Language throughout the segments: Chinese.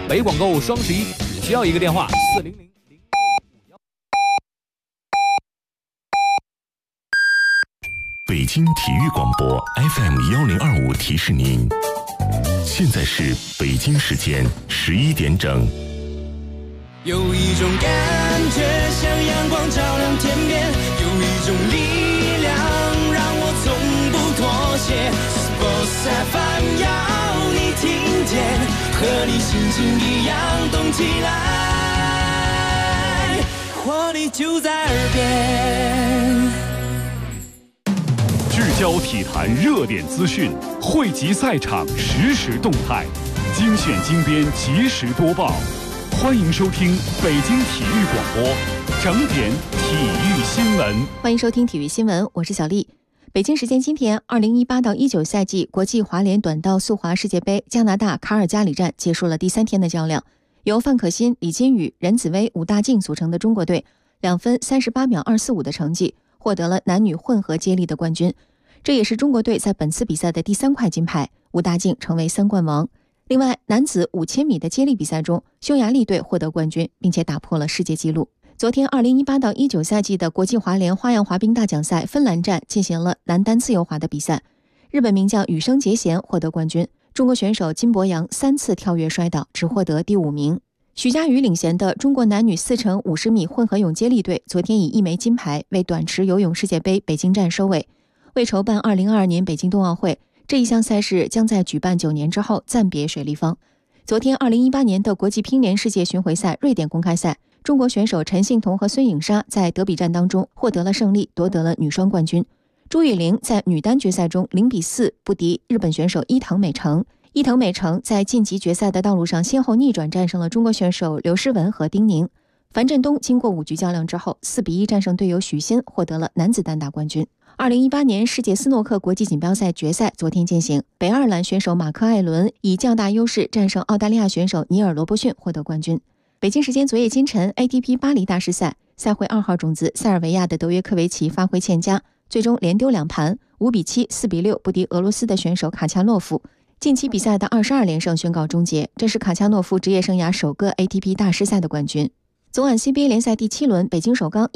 北广购双11只需要一个电话400-01551。 北京体育广播 FM1025提示您，现在是北京时间11点整。 有一种感觉像阳光照亮天边，有一种力量让我从不妥协。Sports FM 要你听见，和你心情一样动起来，活力就在耳边。 聚焦体坛热点资讯，汇集赛场实时动态，精选精编及时播报。欢迎收听北京体育广播整点体育新闻。 欢迎收听体育新闻，我是小丽。北京时间今天，2018-19赛季国际滑联短道速滑世界杯加拿大卡尔加里站结束了第3天的较量，由范可新、李金羽、任子威、武大靖组成的中国队2分38秒245的成绩获得了男女混合接力的冠军，这也是中国队在本次比赛的第3块金牌，武大靖成为3冠王。另外，男子5000米的接力比赛中，匈牙利队获得冠军，并且打破了世界纪录。昨天2018-19赛季的国际滑联花样滑冰大奖赛芬兰站进行了男单自由滑的比赛，日本名将羽生结弦获得冠军，中国选手金博洋3次跳跃摔倒，只获得第5名。徐嘉余领衔的中国男女4×50米混合泳接力队昨天以1枚金牌为短池游泳世界杯北京站收尾。为筹办2022年北京冬奥会，这一项赛事将在举办9年之后暂别水立方。昨天2018年的国际乒联世界巡回赛瑞典公开赛，中国选手陈幸同和孙颖莎在德比战当中获得了胜利，夺得了女双冠军。朱雨玲在女单决赛中0-4不敌日本选手伊藤美诚。伊藤美诚在晋级决赛的道路上先后逆转战胜了中国选手刘诗雯和丁宁。樊振东经过5局较量之后4-1战胜队友许昕，获得了男子单打冠军。2018年世界斯诺克国际锦标赛决赛昨天进行，北爱尔兰选手马克·艾伦以较大优势战胜澳大利亚选手尼尔·罗伯逊，获得冠军。北京时间昨夜今晨 ATP 巴黎大师赛，赛会2号种子塞尔维亚的德约科维奇发挥欠佳，最终连丢2盘，5-7、4-6不敌俄罗斯的选手卡恰诺夫。近期比赛的22连胜宣告终结，这是卡恰诺夫职业生涯首个 ATP 大师赛的冠军。昨晚 CBA 联赛第7轮，北京首钢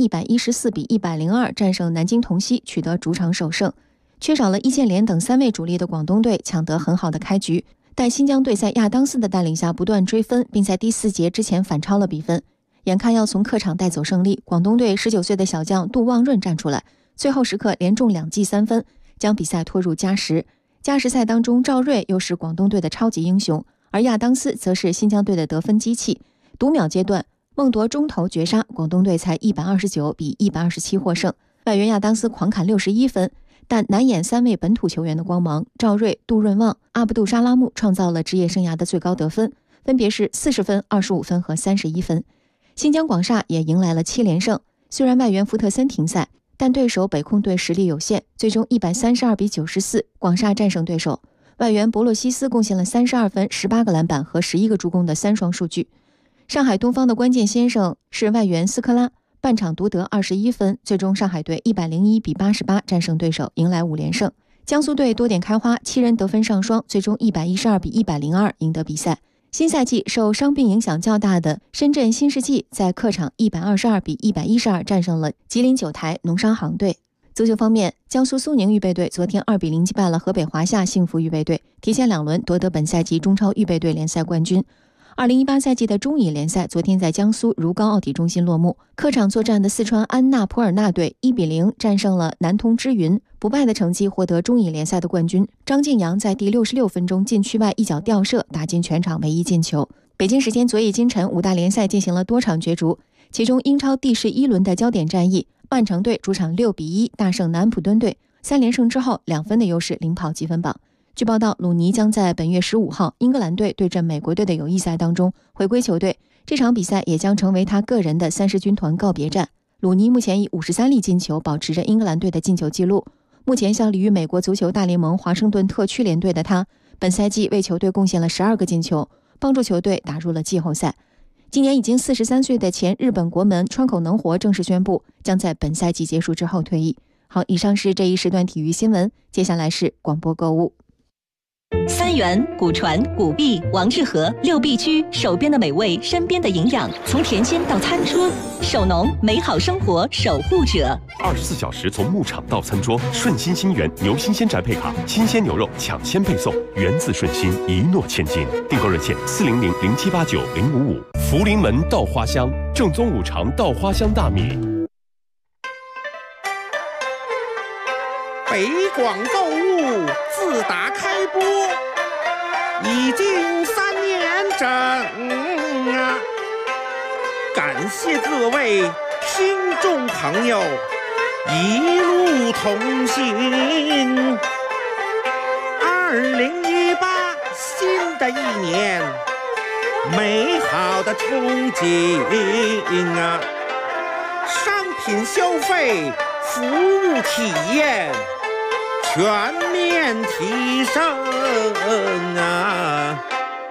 114-102战胜南京同曦，取得主场首胜。缺少了易建联等3位主力的广东队抢得很好的开局，但新疆队在亚当斯的带领下不断追分，并在第4节之前反超了比分。眼看要从客场带走胜利，广东队19岁的小将杜望润站出来，最后时刻连中2记3分，将比赛拖入加时。加时赛当中，赵睿又是广东队的超级英雄，而亚当斯则是新疆队的得分机器。读秒阶段，孟夺中投绝杀，广东队才129-127获胜。外援亚当斯狂砍61分，但难掩3位本土球员的光芒。赵睿、杜润旺、阿卜杜沙拉木创造了职业生涯的最高得分，分别是40分、25分和31分。新疆广厦也迎来了7连胜，虽然外援福特森停赛，但对手北控队实力有限，最终132-94，广厦战胜对手。外援博洛西斯贡献了32分、18个篮板和11个助攻的3双数据。上海东方的关键先生是外援斯科拉，半场独得21分，最终上海队101-88战胜对手，迎来5连胜。江苏队多点开花，7人得分上双，最终112-102赢得比赛。新赛季受伤病影响较大的深圳新世纪在客场122-112战胜了吉林九台农商行队。足球方面，江苏苏宁预备队昨天2-0击败了河北华夏幸福预备队，提前2轮夺得本赛季中超预备队联赛冠军。2018赛季的中乙联赛昨天在江苏如皋奥体中心落幕，客场作战的四川安纳普尔纳队1-0战胜了南通之云，不败的成绩获得中乙联赛的冠军。张敬阳在第66分钟禁区外一脚吊射，打进全场唯一进球。北京时间昨夜今晨，5大联赛进行了多场角逐，其中英超第11轮的焦点战役，曼城队主场6-1大胜南安普敦队，3连胜之后2分的优势领跑积分榜。据报道，鲁尼将在本月15号英格兰队对阵美国队的友谊赛当中回归球队，这场比赛也将成为他个人的30军团告别战。鲁尼目前以53粒进球保持着英格兰队的进球纪录。目前效力于美国足球大联盟华盛顿特区联队的他，本赛季为球队贡献了12个进球，帮助球队打入了季后赛。今年已经43岁的前日本国门川口能活正式宣布，将在本赛季结束之后退役。好，以上是这一时段体育新闻，接下来是广播购物。 三元、古传、古碧、王致和六必居，手边的美味，身边的营养，从甜鲜到餐桌，手农美好生活守护者。 24小时从牧场到餐桌，顺心新源牛新鲜宅配卡，新鲜牛肉抢先配送，源自顺心，一诺千金。订购热线40007890555。福临门稻花香，正宗五常稻花香大米。 北广购物自打开播已经3年整啊！感谢各位听众朋友一路同行。2018新的一年，美好的憧憬啊！商品消费，服务体验全面提升啊！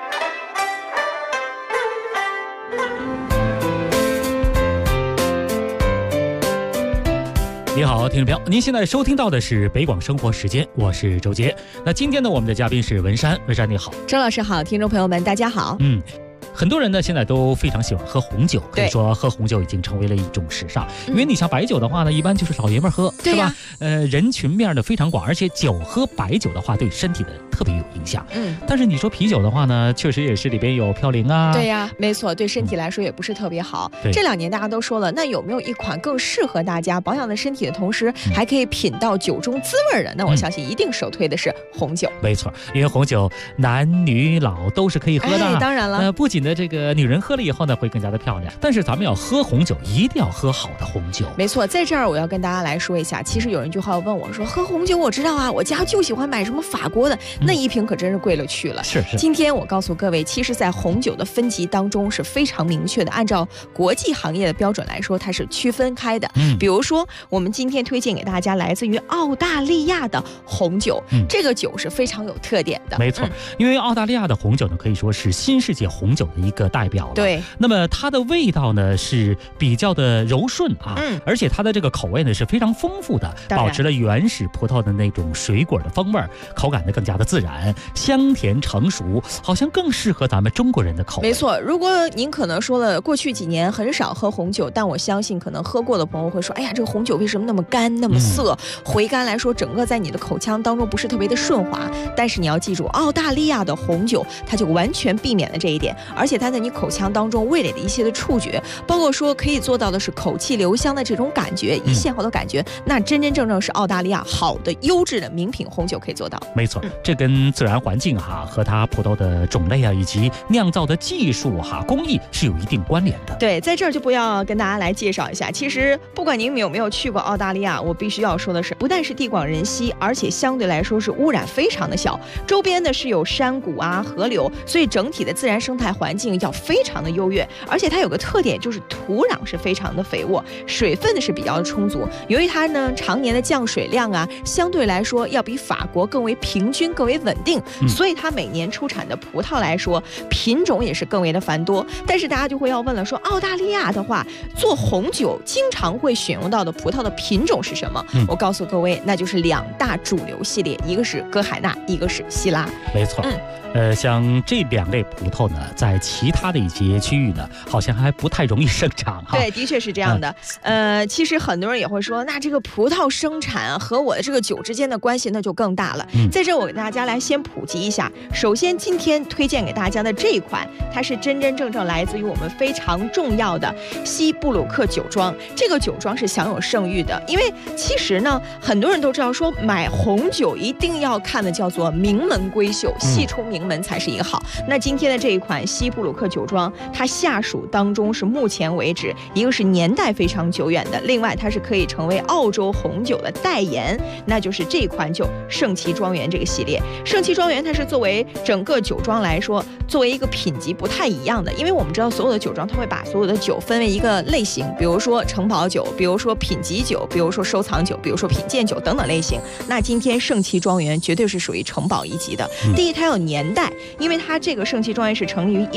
你好，听众朋友，您现在收听到的是北广生活时间，我是周杰。那今天呢，我们的嘉宾是文山，文山你好。 周老师好，听众朋友们大家好。 很多人呢现在都非常喜欢喝红酒，可以说喝红酒已经成为了一种时尚。因为你像白酒的话呢，一般就是老爷们喝，是吧？人群面的非常广，而且酒喝白酒的话，对身体的特别有影响。但是你说啤酒的话呢，确实也是里边有嘌呤啊。 对呀，没错，对身体来说也不是特别好。这2年大家都说了，那有没有一款更适合大家保养的身体的同时，还可以品到酒中滋味的？那我相信一定首推的是红酒。 没错，因为红酒男女老都是可以喝的。 当然了， 不仅的这个女人喝了以后呢会更加的漂亮，但是咱们要喝红酒一定要喝好的红酒。 没错，在这儿我要跟大家来说一下，其实有人一句话问我说，喝红酒我知道啊，我家就喜欢买什么法国的，那一瓶可真是贵了去了。 是。 今天我告诉各位，其实在红酒的分级当中是非常明确的，按照国际行业的标准来说，它是区分开的。比如说我们今天推荐给大家来自于澳大利亚的红酒，这个酒是非常有特点的。 没错，因为澳大利亚的红酒呢可以说是新世界红酒的一个代表了。 对， 那么它的味道呢是比较的柔顺啊，而且它的这个口味呢是非常丰富的，保持了原始葡萄的那种水果的风味，口感呢更加的自然，香甜成熟，好像更适合咱们中国人的口味。 没错，如果您可能说了过去几年很少喝红酒，但我相信可能喝过的朋友会说，哎呀，这个红酒为什么那么干那么涩，回甘来说整个在你的口腔当中不是特别的顺滑。但是你要记住，澳大利亚的红酒它就完全避免了这一点，而且它在你口腔当中味蕾的一些的触觉，包括说可以做到的是口气留香的这种感觉，一线后的感觉，那真真正正是澳大利亚好的优质的名品红酒可以做到。 没错，这跟自然环境和它葡萄的种类以及酿造的技术工艺是有一定关联的。 对，在这儿就不要跟大家来介绍一下，其实不管您有没有去过澳大利亚，我必须要说的是，不但是地广人稀，而且相对来说是污染非常的小，周边呢是有山谷河流，所以整体的自然生态环境要非常的优越。而且它有个特点，就是土壤是非常的肥沃，水分呢是比较的充足。由于它呢常年的降水量相对来说要比法国更为平均、更为稳定，所以它每年出产的葡萄来说，品种也是更为的繁多。但是大家就会要问了，说澳大利亚的话，做红酒经常会选用到的葡萄的品种是什么？我告诉各位，那就是2大主流系列，一个是歌海纳，一个是希拉。 没错。像这2类葡萄呢，在其他的一些区域呢，好像还不太容易生长对，的确是这样的。其实很多人也会说，那这个葡萄生产和我的这个酒之间的关系那就更大了。在这我给大家来先普及一下。首先，今天推荐给大家的这一款，它是真真正正来自于我们非常重要的西布鲁克酒庄。这个酒庄是享有盛誉的，因为其实呢，很多人都知道说买红酒一定要看的叫做名门闺秀，戏出名门才是一个好。那今天的这一款西布鲁克酒庄，它下属当中是目前为止一个是年代非常久远的，另外它是可以成为澳洲红酒的代言，那就是这款酒圣奇庄园这个系列。圣奇庄园它是作为整个酒庄来说，作为一个品级不太一样的，因为我们知道所有的酒庄它会把所有的酒分为一个类型，比如说城堡酒，比如说品级酒，比如说收藏酒，比如说品鉴酒等等类型。那今天圣奇庄园绝对是属于城堡一级的。第一，它有年代，因为它这个圣奇庄园是成立于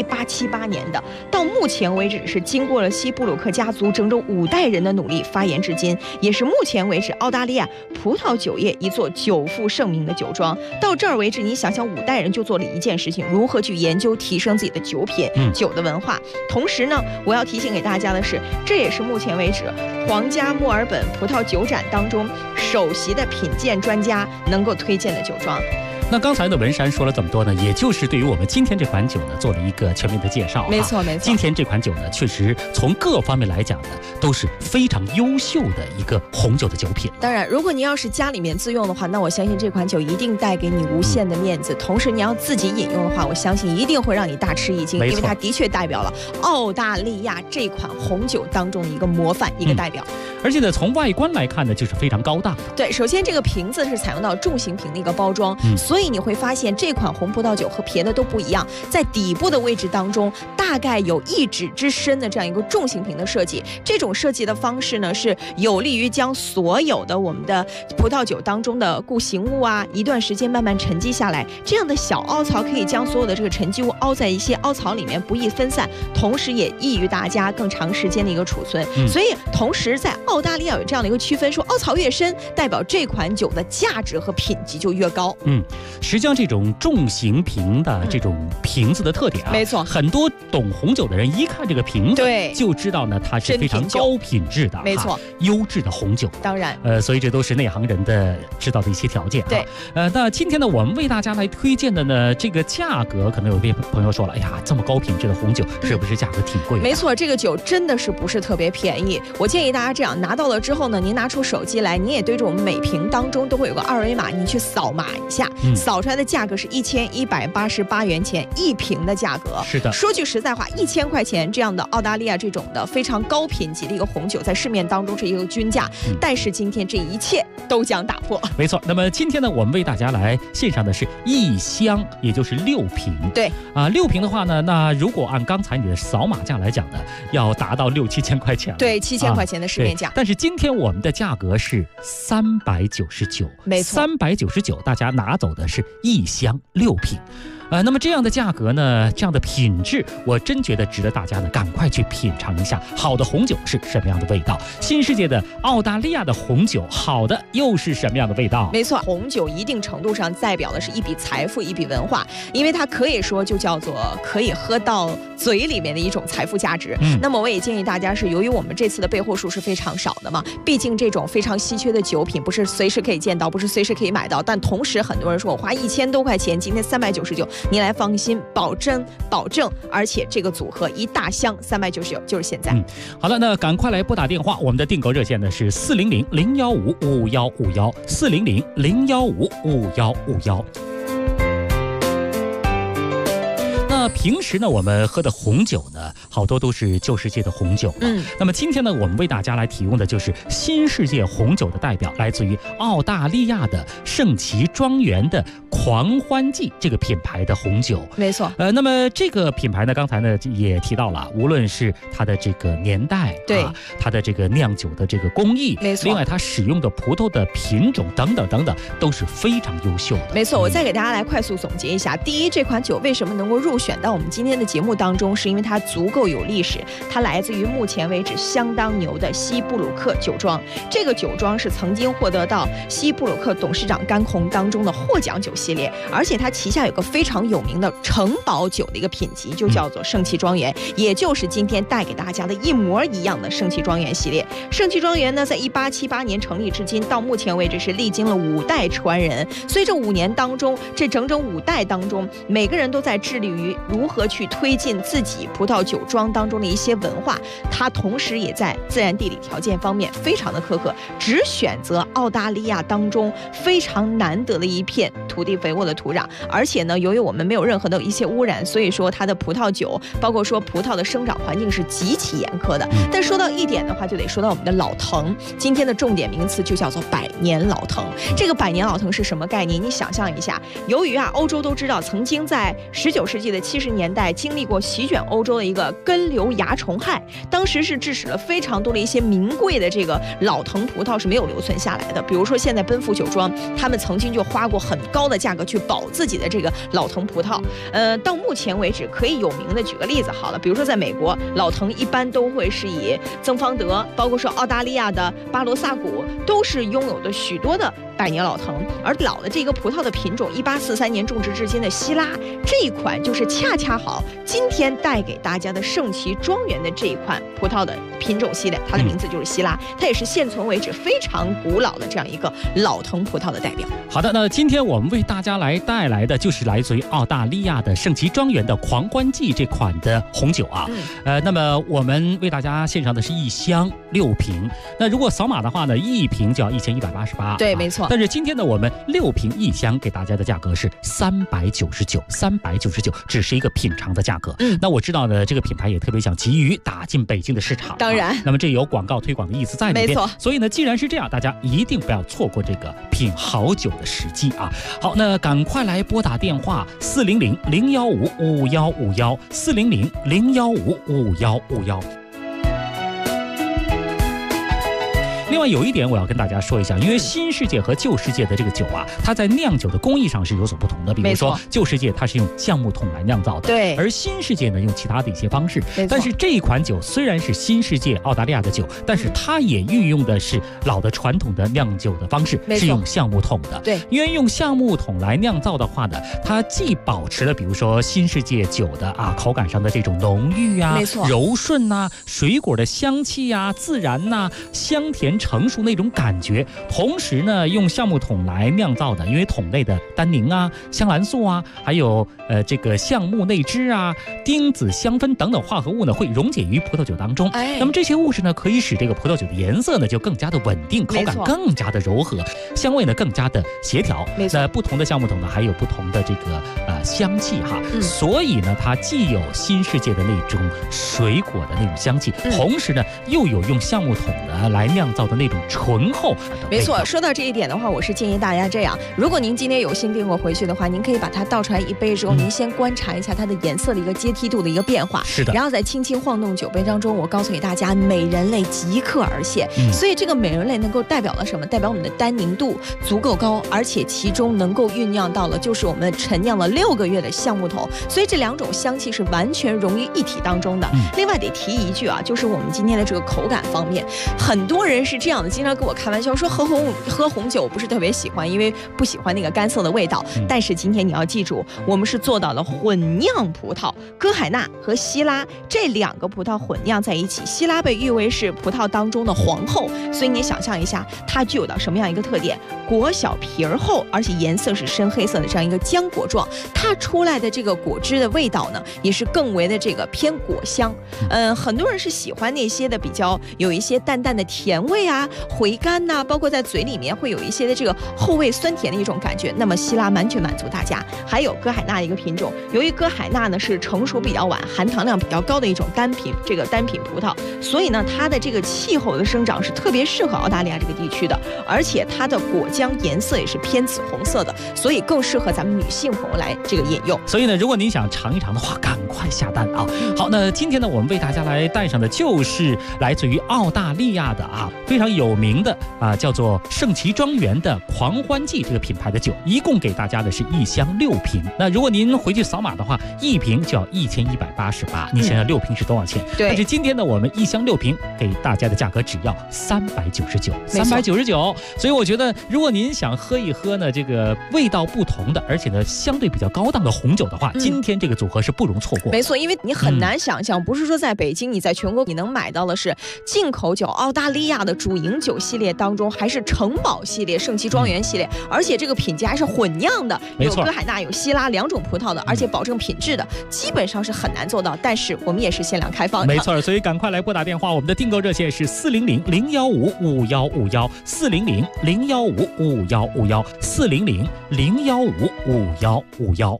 1878年的，到目前为止是经过了西布鲁克家族整整5代人的努力发源至今，也是目前为止澳大利亚葡萄酒业一座久负盛名的酒庄。到这儿为止，你想想5代人就做了一件事情，如何去研究提升自己的酒品、酒的文化。同时呢，我要提醒给大家的是，这也是目前为止皇家墨尔本葡萄酒展当中首席的品鉴专家能够推荐的酒庄。 那刚才呢，文山说了这么多呢，也就是对于我们今天这款酒呢做了一个全面的介绍。 没错没错， 今天这款酒呢，确实从各方面来讲呢，都是非常优秀的一个红酒的酒品。 当然，如果你要是家里面自用的话，那我相信这款酒一定带给你无限的面子。同时，你要自己饮用的话，我相信一定会让你大吃一惊，因为它的确代表了澳大利亚这款红酒当中的一个模范，一个代表。 而且呢，从外观来看呢，就是非常高档的。 对，首先这个瓶子是采用到重型瓶的一个包装，所以你会发现这款红葡萄酒和别的都不一样，在底部的位置当中，大概有1指之深的这样一个重型瓶的设计。这种设计的方式呢，是有利于将所有的我们的葡萄酒当中的固形物啊，一段时间慢慢沉积下来。这样的小凹槽可以将所有的这个沉积物凹在一些凹槽里面，不易分散，同时也易于大家更长时间的一个储存。所以同时在澳大利亚有这样的一个区分，说凹槽越深，代表这款酒的价值和品级就越高。 实际上这种重型瓶的这种瓶子的特点啊， 没错， 很多懂红酒的人一看这个瓶子， 对， 就知道呢它是非常高品质的， 没错， 优质的红酒。 当然， 所以这都是内行人的知道的一些条件。 对， 那今天呢，我们为大家来推荐的呢，这个价格可能有些朋友说了，哎呀，这么高品质的红酒，是不是价格挺贵的？ 没错，这个酒真的是不是特别便宜。我建议大家这样，拿到了之后呢，您拿出手机来，你也对着我们每瓶当中都会有个2维码，你去扫码一下，扫出来的价格是1188元钱1瓶的价格。 是的， 说句实在话，1000块钱这样的澳大利亚这种的非常高品级的一个红酒，在市面当中是一个均价，但是今天这一切都将打破。 没错，那么今天呢，我们为大家来献上的是1箱，也就是6瓶。 对 ，6瓶的话呢，那如果按刚才你的扫码价来讲呢，要达到6、7千块钱。 对，7000块钱的市面价。 但是今天我们的价格是399， 没错 ，399，大家拿走的是1箱6瓶。那么这样的价格呢，这样的品质，我真觉得值得大家呢赶快去品尝一下好的红酒是什么样的味道。新世界的澳大利亚的红酒，好的又是什么样的味道？ 没错，红酒一定程度上代表的是一笔财富，一笔文化，因为它可以说就叫做可以喝到嘴里面的一种财富价值。那么我也建议大家是，由于我们这次的备货数是非常少的嘛，毕竟这种非常稀缺的酒品不是随时可以见到，不是随时可以买到，但同时很多人说我花1000多块钱，今天399。您来放心，保证，而且这个组合一大箱399，就是现在。 好了，那赶快来拨打电话，我们的订购热线呢是400-015-5151，400-015-5151。那平时呢，我们喝的红酒呢，好多都是旧世界的红酒了。那么今天呢，我们为大家来提供的就是新世界红酒的代表，来自于澳大利亚的圣奇庄园的狂欢季这个品牌的红酒。 没错。 那么这个品牌呢，刚才呢也提到了，无论是它的这个年代， 对， 它的这个酿酒的这个工艺， 没错。 另外它使用的葡萄的品种等等等等，都是非常优秀的。 没错，我再给大家来快速总结一下。第一，这款酒为什么能够入选到我们今天的节目当中，是因为它足够有历史，它来自于目前为止相当牛的西布鲁克酒庄。这个酒庄是曾经获得到西布鲁克董事长甘红当中的获奖酒系列，而且它旗下有个非常有名的城堡酒的一个品级，就叫做圣奇庄园，也就是今天带给大家的一模一样的圣奇庄园系列。圣奇庄园呢，在1878年成立至今，到目前为止是历经了5代传人，所以这5年当中，这整整5代当中，每个人都在致力于如何去推进自己葡萄酒庄当中的一些文化。它同时也在自然地理条件方面非常的苛刻，只选择澳大利亚当中非常难得的一片土地肥沃的土壤，而且呢，由于我们没有任何的一些污染，所以说它的葡萄酒，包括说葡萄的生长环境是极其严苛的。但说到一点的话，就得说到我们的老藤，今天的重点名词就叫做100年老藤。这个100年老藤是什么概念？你想象一下，由于欧洲都知道，曾经在19世纪的70 年代经历过席卷欧洲的一个根瘤蚜虫害，当时是致使了非常多的一些名贵的这个老藤葡萄是没有留存下来的。比如说现在奔富酒庄，他们曾经就花过很高的价格去保自己的这个老藤葡萄。到目前为止可以有名的举个例子好了，比如说在美国，老藤一般都会是以曾方德，包括说澳大利亚的巴罗萨谷，都是拥有的许多的百年老藤。而老的这个葡萄的品种，1843年种植至今的希拉，这一款就是恰恰好今天带给大家的圣奇庄园的这一款葡萄的品种系列，它的名字就是希拉，它也是现存为止非常古老的这样一个老藤葡萄的代表。 好的，那今天我们为大家来带来的就是来自于澳大利亚的圣奇庄园的狂欢季这款的红酒啊。那么我们为大家献上的是1箱6瓶，那如果扫码的话呢，1瓶就要1188。 对，没错。 但是今天呢，我们6瓶1箱给大家的价格是399，399只是一个品尝的价格。那我知道呢，这个品牌也特别想急于打进北京的市场， 当然， 那么这有广告推广的意思在里面， 没错。 所以呢，既然是这样，大家一定不要错过这个品好酒的时机啊！好，那赶快来拨打电话400-015-5151，400-015-5151。另外有一点我要跟大家说一下，因为新世界和旧世界的这个酒啊，它在酿酒的工艺上是有所不同的。比如说旧世界它是用橡木桶来酿造的， 对， 而新世界呢用其他的一些方式。但是这一款酒虽然是新世界澳大利亚的酒，但是它也运用的是老的传统的酿酒的方式，是用橡木桶的。 对， 因为用橡木桶来酿造的话呢，它既保持了比如说新世界酒的口感上的这种浓郁啊、柔顺啊、水果的香气啊、自然啊、香甜成熟那种感觉，同时呢用橡木桶来酿造的，因为桶内的单宁啊、香兰素啊，还有这个橡木内酯啊、丁子香酚等等化合物呢会溶解于葡萄酒当中。那么这些物质呢可以使这个葡萄酒的颜色呢就更加的稳定，口感更加的柔和，香味呢更加的协调。那不同的橡木桶呢还有不同的这个香气哈，所以呢它既有新世界的那种水果的那种香气，同时呢又有用橡木桶呢来酿造的那种醇厚。 没错，说到这一点的话，我是建议大家这样，如果您今天有幸订购回去的话，您可以把它倒出来一杯之后，您先观察一下它的颜色的一个阶梯度的一个变化， 是的， 然后再轻轻晃动酒杯当中，我告诉给大家，美人类即刻而现。所以这个美人类能够代表了什么？代表我们的单宁度足够高，而且其中能够酝酿到了就是我们陈酿了6个月的橡木桶，所以这2种香气是完全融于一体当中的。另外得提一句啊，就是我们今天的这个口感方面，很多人是这样的，经常跟我开玩笑说喝红酒不是特别喜欢，因为不喜欢那个干涩的味道。但是今天你要记住，我们是做到了混酿葡萄，歌海纳和希拉这2个葡萄混酿在一起。希拉被誉为是葡萄当中的皇后，所以你想象一下，它具有到什么样一个特点？果小皮儿厚，而且颜色是深黑色的这样一个浆果状，它出来的这个果汁的味道呢，也是更为的这个偏果香。很多人是喜欢那些的比较有一些淡淡的甜味啊、回甘呐，包括在嘴里面会有一些的这个后味酸甜的一种感觉。那么希拉完全满足大家。还有歌海纳一个品种，由于歌海纳呢是成熟比较晚、含糖量比较高的一种单品葡萄，所以呢它的这个气候的生长是特别适合澳大利亚这个地区的，而且它的果浆颜色也是偏紫红色的，所以更适合咱们女性朋友来这个饮用。 所以呢，如果您想尝一尝的话，赶快下单啊！好，那今天呢，我们为大家来带上的就是来自于澳大利亚的非常有名的叫做圣奇庄园的狂欢季这个品牌的酒，一共给大家的是1箱6瓶。那如果您回去扫码的话，1瓶就要1188，你想想6瓶是多少钱？ 对。 但是今天呢，我们1箱6瓶给大家的价格只要399，399。所以我觉得，如果您想喝一喝呢，这个味道不同的，而且呢相对比较高档的红酒的话，今天这个组合是不容错过。 没错，因为你很难想象，不是说在北京，你在全国你能买到的是进口酒，澳大利亚的主营酒系列当中，还是城堡系列、圣奇庄园系列，而且这个品级还是混酿的，有歌海纳、有希拉2种葡萄的，而且保证品质的，基本上是很难做到。但是我们也是限量开放的， 没错，所以赶快来拨打电话，我们的订购热线是400-015-5151，400-015-5151，400-015-5151。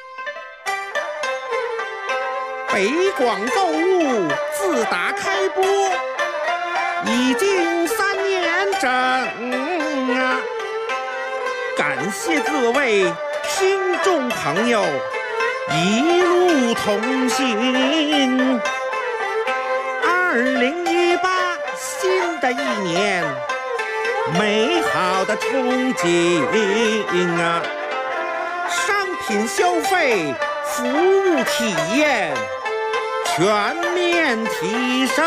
北广购物自打开播已经3年整啊！感谢各位听众朋友一路同行。2018新的一年，美好的憧憬啊！商品消费、服务体验全面提升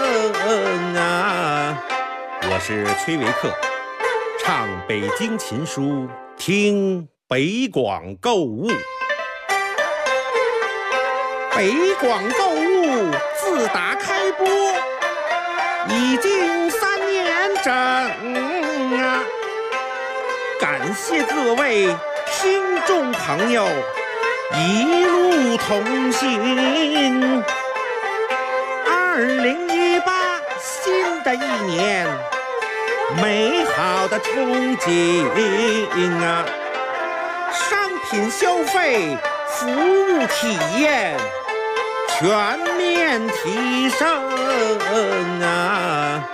啊！我是崔维克，唱北京琴书，听北广购物。北广购物自打开播已经3年整啊！感谢各位听众朋友一路同行。2018新的一年，美好的憧憬啊！商品消费、服务体验全面提升啊！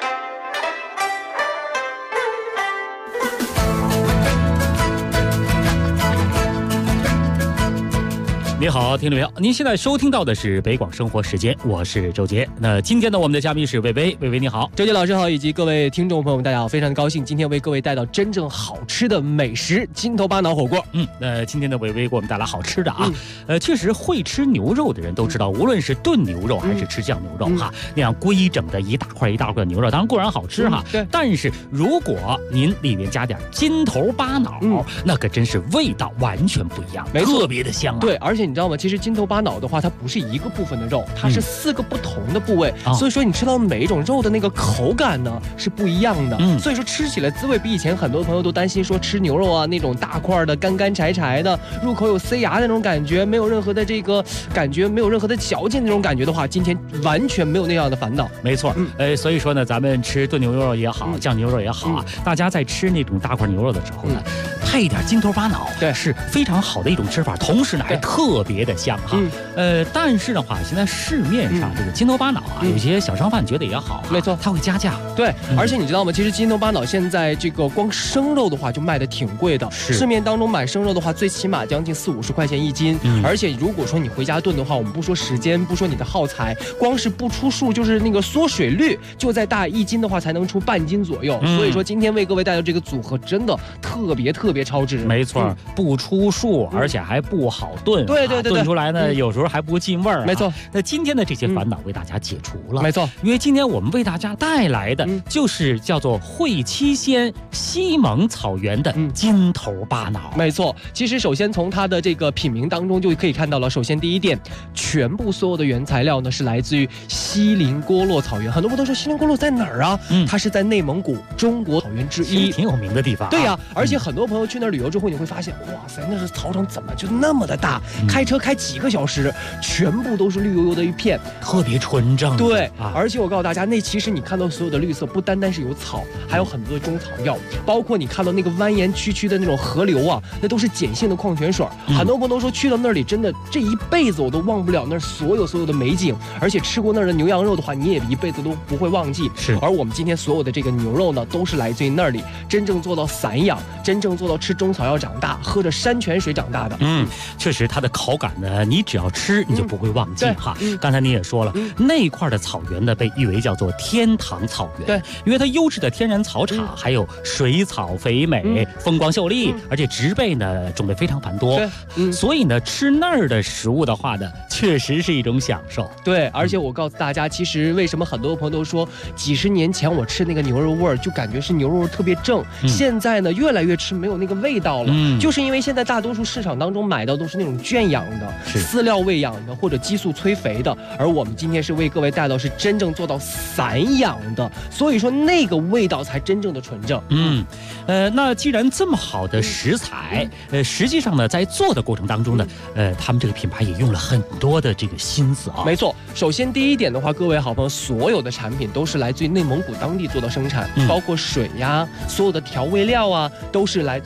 你好，听众朋友，您现在收听到的是北广生活时间，我是周杰。那今天呢，我们的嘉宾是薇薇，薇薇你好， 周杰老师好，以及各位听众朋友们，大家好，非常的高兴今天为各位带到真正好吃的美食——金头巴脑火锅。 那今天的薇薇给我们带来好吃的啊。确实会吃牛肉的人都知道，无论是炖牛肉还是吃酱牛肉哈，那样规整的一大块一大块的牛肉，当然固然好吃哈。 对。 但是如果您里面加点金头巴脑，那可真是味道完全不一样，特别的香啊。 对，而且你知道吗？其实金头巴脑的话，它不是一个部分的肉，它是4个不同的部位，所以说你吃到每一种肉的那个口感呢是不一样的。所以说吃起来滋味比以前很多朋友都担心说吃牛肉啊那种大块的干干柴柴的，入口有塞牙的那种感觉，没有任何的这个感觉，没有任何的嚼劲那种感觉的话，今天完全没有那样的烦恼。 没错，所以说呢，咱们吃炖牛肉也好，酱牛肉也好啊，大家在吃那种大块牛肉的时候呢，配一点金头巴脑，对，是非常好的一种吃法，同时呢还特别的香哈。但是的话，现在市面上这个金头巴脑啊，有些小商贩觉得也好， 没错， 他会加价。 对，而且你知道吗？其实金头巴脑现在这个光生肉的话就卖的挺贵的，市面当中买生肉的话，最起码将近40-50块钱1斤。而且如果说你回家炖的话，我们不说时间，不说你的耗材，光是不出数，就是那个缩水率，就在大1斤的话才能出半斤左右。所以说今天为各位带来这个组合真的特别超值。 没错，不出数，而且还不好炖。 对， 炖出来呢，有时候还不进味儿。 没错， 那今天的这些烦恼为大家解除了。 没错， 因为今天我们为大家带来的就是叫做会七鲜西蒙草原的金头巴脑。 没错，其实首先从它的这个品名当中就可以看到了。首先第一点，全部所有的原材料呢是来自于锡林郭勒草原。很多朋友都说锡林郭勒在哪儿啊？它是在内蒙古中国草原之一， 挺有名的地方。 对呀，而且很多朋友去那儿旅游之后，你会发现，哇塞，那是草场怎么就那么的大？开车开几个小时，全部都是绿油油的一片， 特别纯正。 对，而且我告诉大家，那其实你看到所有的绿色，不单单是有草，还有很多的中草药，包括你看到那个蜿蜒曲曲的那种河流啊，那都是碱性的矿泉水。很多朋友都说去到那里，真的这一辈子我都忘不了那所有的美景，而且吃过那儿的牛羊肉的话，你也一辈子都不会忘记。 是， 而我们今天所有的这个牛肉呢，都是来自于那里，真正做到散养，真正做到吃中草药长大，喝着山泉水长大的。 确实它的口感呢，你只要吃你就不会忘记哈。刚才你也说了，那块的草原呢被誉为叫做天堂草原。 对， 因为它优质的天然草场，还有水草肥美，风光秀丽，而且植被呢种类非常繁多。所以呢吃那儿的食物的话呢，确实是一种享受。 对，而且我告诉大家，其实为什么很多朋友都说几十年前我吃那个牛肉味儿就感觉是牛肉特别正，现在呢越来越吃没有那个味道了，就是因为现在大多数市场当中买到都是那种圈养的、饲料喂养的或者激素催肥的，而我们今天是为各位带到是真正做到散养的，所以说那个味道才真正的纯正。 那既然这么好的食材，实际上呢在做的过程当中呢，他们这个品牌也用了很多的这个心思啊。 没错，首先第一点的话，各位好朋友，所有的产品都是来自于内蒙古当地做到生产，包括水呀，所有的调味料啊，都是来自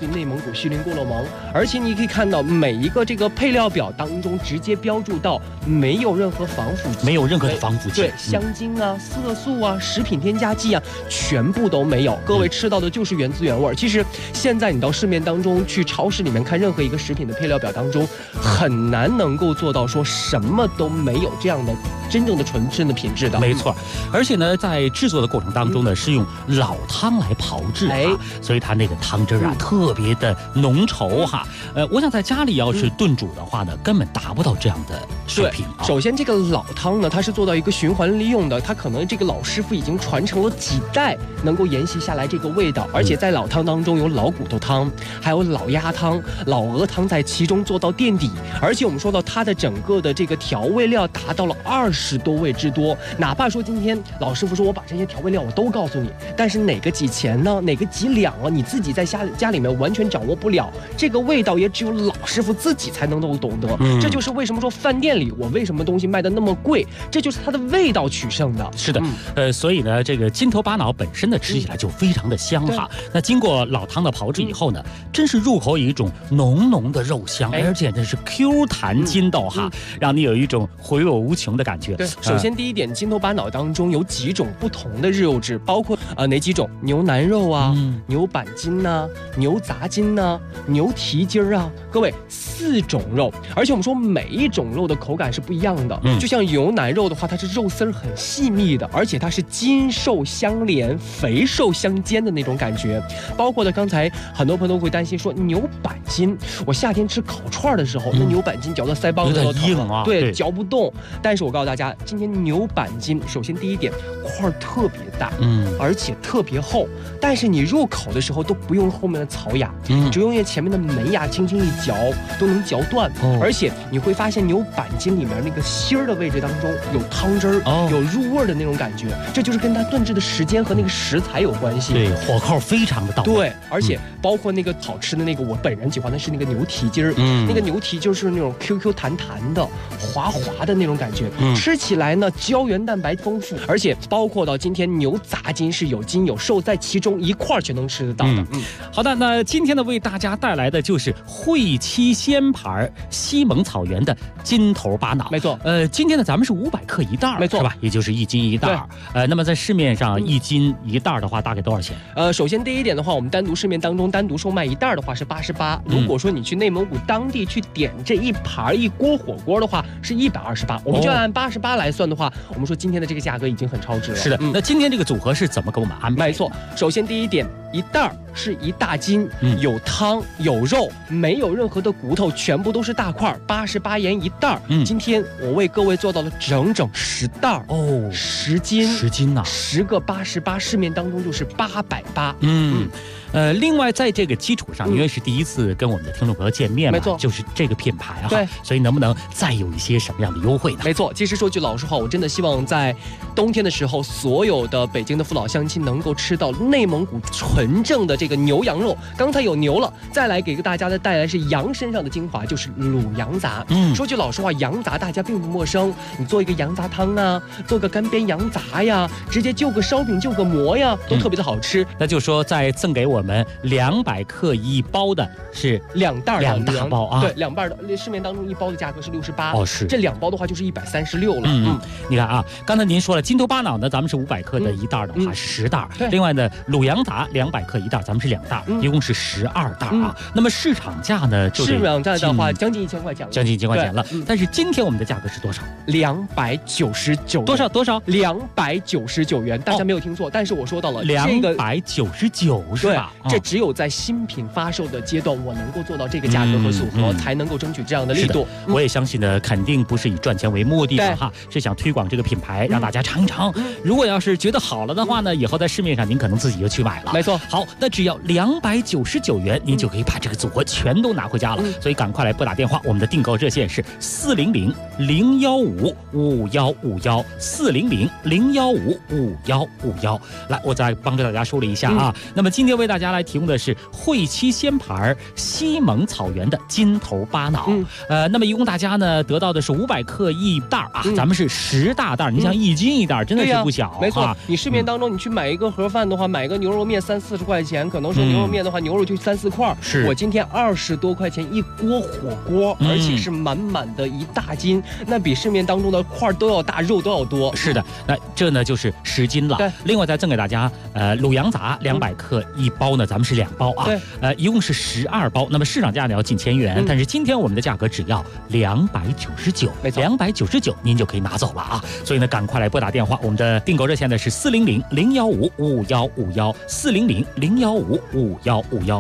自于内蒙古锡林郭勒盟，而且你可以看到每一个这个配料表当中直接标注到没有任何防腐剂， 没有任何的防腐剂， 对，香精啊、色素啊、食品添加剂啊，全部都没有。各位吃到的就是原汁原味。其实现在你到市面当中去超市里面看任何一个食品的配料表当中，很难能够做到说什么都没有这样的真正的纯正的品质的。 没错，而且呢，在制作的过程当中呢，是用老汤来炮制所以它那个汤汁啊特别的浓稠哈。我想在家里要是炖煮的话呢，根本达不到这样的水平。 首先这个老汤呢，它是做到一个循环利用的，它可能这个老师傅已经传承了几代，能够沿袭下来这个味道。而且在老汤当中有老骨头汤，还有老鸭汤、老鹅汤在其中做到垫底。而且我们说到它的整个的这个调味料达到了20多味之多。哪怕说今天老师傅说我把这些调味料我都告诉你，但是哪个几钱呢？哪个几两啊？你自己在家里面完全掌握不了，这个味道也只有老师傅自己才能够懂得。这就是为什么说饭店里我为什么东西卖的那么贵，这就是它的味道取胜的。 是的，所以呢，这个筋头巴脑本身呢吃起来就非常的香哈。那经过老汤的炮制以后呢，真是入口有一种浓浓的肉香，而且真是 Q 弹筋道哈，让你有一种回味无穷的感觉。 对，首先第一点，筋头巴脑当中有几种不同的肉质，包括哪几种？牛腩肉啊，牛板筋呐，牛杂筋呐，牛蹄筋啊，各位4种肉，而且我们说每一种肉的口感是不一样的。就像牛腩肉的话，它是肉丝很细密的，而且它是筋瘦相连、肥瘦相间的那种感觉。包括的刚才很多朋友都会担心说牛板筋，我夏天吃烤串的时候，那牛板筋嚼到腮帮子都疼啊，对，嚼不动。但是我告诉大家，今天牛板筋，首先第一点，块特别大，而且特别厚，但是你入口的时候都不用后面的槽牙，只用前面的门牙轻轻一嚼都能嚼断。而且你会发现牛板筋里面那个芯儿的位置当中有汤汁儿，有入味的那种感觉，这就是跟它炖制的时间和那个食材有关系。 对，火候非常的到位。 对，而且包括那个好吃的那个，我本人喜欢的是那个牛蹄筋儿，那个牛蹄就是那种 QQ 弹弹的、滑滑的那种感觉，吃起来呢胶原蛋白丰富，而且包括到今天牛杂筋是有筋有瘦在其中一块全能吃得到的。 好的，那今天呢为大家带来的就是汇七鲜牌西蒙草原的筋头巴脑。 没错， 今天呢咱们是500克一袋， 没错， 是吧？也就是1斤1袋。那么在市面上1斤1袋的话，大概多少钱？ 首先第一点的话，我们单独市面当中单独售卖一袋的话是88，如果说你去内蒙古当地去点这一盘一锅火锅的话是128，我们就按88来算的话，我们说今天的这个价格已经很超值了。 是的，那今天这个组合是怎么给我们安排？ 没错，首先第一点，一袋是1大斤，有汤有肉，没有任何的骨头，全部都是大块，88元一袋。今天我为各位做到了整整10袋，10斤呐，10个88，市面当中就是880。 另外在这个基础上，因为是第一次跟我们的听众朋友见面嘛， 没错， 就是这个品牌哈， 对， 所以能不能再有一些什么样的优惠呢？ 没错，其实说句老实话，我真的希望在冬天的时候，所有的北京的父老乡亲能够吃到内蒙古纯正的这个牛羊肉。刚才有牛了，再来给大家的带来是羊身上的精华，就是卤羊杂。说句老实话，羊杂大家并不陌生，你做一个羊杂汤啊，做个干煸羊杂呀，直接就个烧饼就个馍呀，都特别的好吃。 那就说再赠给我们200克一包的是 2袋 2大包啊， 对，2袋的，市面当中一包的价格是68， 是这2包的话就是136了。 你看啊，刚才您说了筋头巴脑呢，咱们是500克的一袋的话是10袋，另外呢卤羊杂200克一袋，咱们是2袋，一共是12袋啊。那么市场价呢， 市场价的话将近1000块钱了， 将近1000块钱了。但是今天我们的价格是多少 ？299， 多少 ？299元，大家没有听错，但是我说到了 299是吧？ 这只有在新品发售的阶段，我能够做到这个价格和组合，才能够争取这样的力度。 我也相信呢，肯定不是以赚钱为目的的哈，是想推广这个品牌，让大家尝一尝。如果要是觉得好了的话呢，以后在市面上您可能自己就去买了。 没错， 好，那只要299元，您就可以把这个组合全都拿回家了。所以赶快来拨打电话，我们的订购热线是400-015-515，400-015-5151。来，我再帮着大家梳理一下啊。那么今天为大家来提供的是汇七鲜牌西蒙草原的筋头巴脑。那么一共大家呢得到的是500克一袋啊，咱们是10大袋。你想1斤1袋，真的是不小。 没错，你市面当中你去买一个盒饭的话，买一个牛肉面3-4 40块钱，可能说牛肉面的话，牛肉就3、4块， 是我今天20多块钱一锅火锅，而且是满满的一大斤，那比市面当中的块都要大，肉都要多。 是的，那这呢就是10斤了。 对， 另外再赠给大家，卤羊杂200克一包呢，咱们是2包啊，一共是12包。那么市场价呢要近1000元，但是今天我们的价格只要299， 没错 ，299您就可以拿走了啊。所以呢，赶快来拨打电话，我们的订购热线呢是400-015-5151，400-015-5151。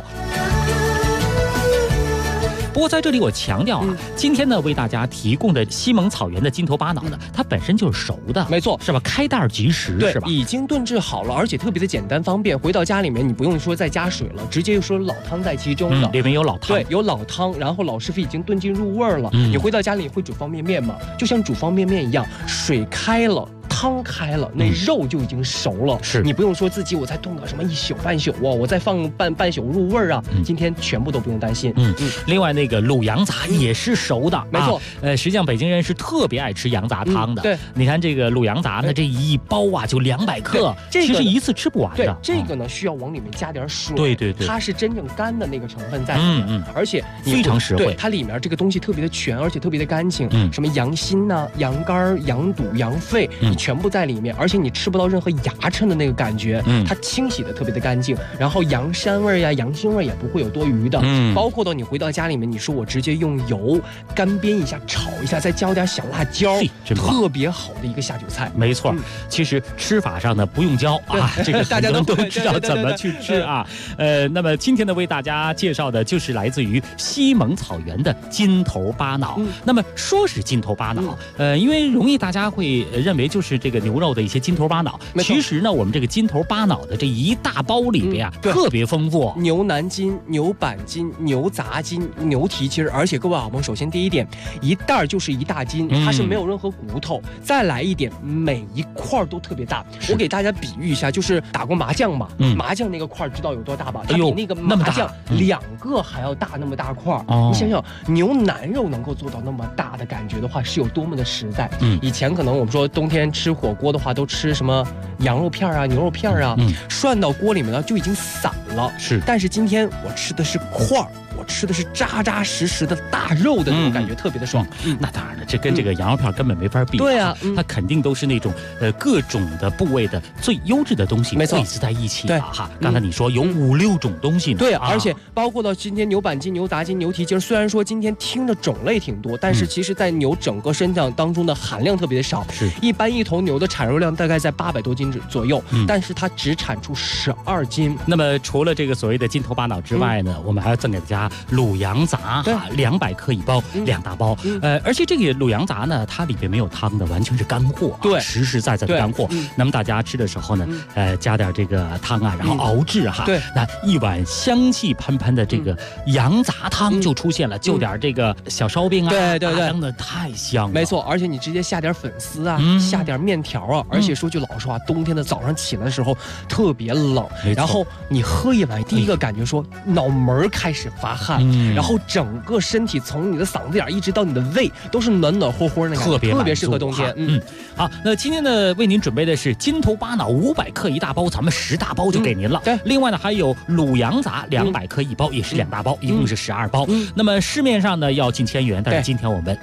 不过在这里我强调啊，今天呢为大家提供的西蒙草原的金头巴脑呢，它本身就是熟的， 没错， 是吧？开袋即食， 对， 是吧？ 已经炖制好了，而且特别的简单方便。回到家里面，你不用说再加水了，直接就说老汤在其中了， 里面有老汤， 对，有老汤，然后老师傅已经炖进入味儿了。你回到家里会煮方便面吗？就像煮方便面一样，水开了。汤开了，那肉就已经熟了。 是你不用说自己我再炖个什么1宿半宿啊，我再放半宿入味儿啊。今天全部都不用担心。 另外那个卤羊杂也是熟的， 没错。 实际上北京人是特别爱吃羊杂汤的。 对， 你看这个卤羊杂呢，这一包啊就200克，其实一次吃不完的。 对，这个呢需要往里面加点水。 对， 它是真正干的那个成分在里面。而且非常实惠。 对，它里面这个东西特别的全，而且特别的干净。什么羊心呐、羊肝、羊肚、羊肺，你全部在里面。而且你吃不到任何牙碜的那个感觉，它清洗的特别的干净，然后羊膻味呀、羊腥味也不会有多余的，包括到你回到家里面，你说我直接用油干煸一下、炒一下，再浇点小辣椒，特别好的一个下酒菜。 没错，其实吃法上呢不用教啊，这个大家都知道怎么去吃啊。那么今天呢为大家介绍的就是来自于西蒙草原的金头巴脑。那么说是金头巴脑，因为容易大家会认为就是这个牛肉的一些金头巴脑，其实呢，我们这个金头巴脑的这一大包里边啊，特别丰富， 牛腩筋、牛板筋、牛杂筋、牛蹄筋，而且各位好朋友，首先第一点，一袋就是一大斤，它是没有任何骨头。再来一点，每一块都特别大。我给大家比喻一下，就是打过麻将嘛，麻将那个块知道有多大吧？它比那个麻将2个还要大那么大块。你想想，牛腩肉能够做到那么大的感觉的话，是有多么的实在。以前可能我们说冬天吃火锅的话，都吃什么羊肉片啊、牛肉片啊，涮到锅里面呢就已经散了。 是， 但是今天我吃的是块儿。我吃的是扎扎实实的大肉的那种感觉，特别的爽。 那当然了，这跟这个羊肉片根本没法比。 对啊， 它肯定都是那种各种的部位的最优质的东西汇集在一起。 对哈，刚才你说有5、6种东西呢。 对，而且包括到今天牛板筋、牛杂筋、牛蹄筋，虽然说今天听着种类挺多，但是其实在牛整个身上当中的含量特别的少。 是， 一般一头牛的产肉量大概在800多斤左右，但是它只产出12斤。 那么除了这个所谓的金头巴脑之外呢，我们还要赠给大家卤羊杂，200克一包，2大包。而且这个卤羊杂呢，它里边没有汤的，完全是干货， 对， 实在的干货。那么大家吃的时候呢，加点这个汤啊，然后熬制哈， 对， 那一碗香气喷喷的这个羊杂汤就出现了，就点这个小烧饼啊， 对， 真的太香了。 没错，而且你直接下点粉丝啊，下点面条啊，而且说句老实话，冬天的早上起来的时候特别冷，然后你喝一碗，第一个感觉说脑门开始发汗。然后整个身体从你的嗓子眼一直到你的胃都是暖暖和和的感觉，特别适合冬天。 好，那今天呢为您准备的是金头巴脑500克一大包，咱们10大包就给您了。 对， 另外呢还有卤羊杂200克一包，也是2大包，一共是12包。那么市面上呢要近1000元，但是今天我们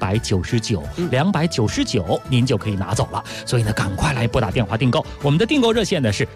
299，299您就可以拿走了。所以呢赶快来拨打电话订购，我们的订购热线呢是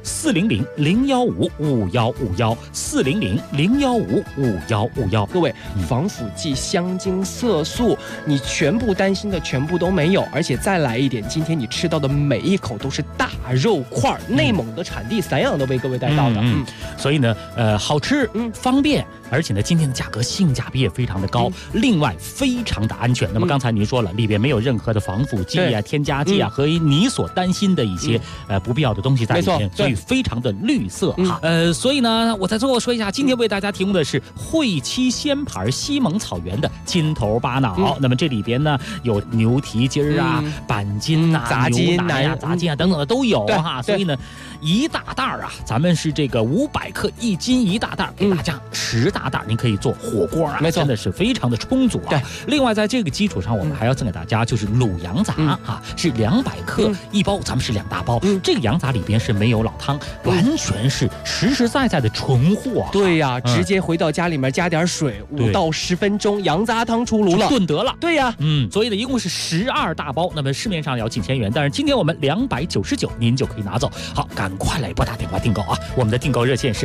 400-015-5151，400-015-5151。 各位，防腐剂、香精、色素，你全部担心的全部都没有，而且再来一点，今天你吃到的每一口都是大肉块，内蒙的产地散养的为各位带到的。 所以呢，好吃，方便，而且呢，今天的价格性价比也非常的高，另外非常的安全。那么刚才您说了，里边没有任何的防腐剂啊、添加剂啊和你所担心的一些不必要的东西在里面，所以非常的绿色哈。所以呢，我在最后说一下，今天为大家提供的是汇七鲜牌西蒙草原的金头巴脑。那么这里边呢有牛蹄筋啊、板筋啊、 杂筋、 牛腩呀、杂筋啊等等的都有哈。所以呢，一大袋啊，咱们是这个500克1斤一大袋，给大家10大袋，您可以做火锅啊， 没错， 真的是非常的充足啊。另外在这个基础上，我们还要赠给大家就是卤羊杂啊，是200克一包，咱们是2大包。 这个羊杂里边是没有老汤，完全是实实在在的纯货。 对呀，直接回到家里面加点水，5到10分钟，羊杂汤出炉了， 炖得了。 对呀， 所以呢，一共是12大包，那么市面上要近1000元，但是今天我们299，您就可以拿走。好，赶快来拨打电话订购啊！我们的订购热线是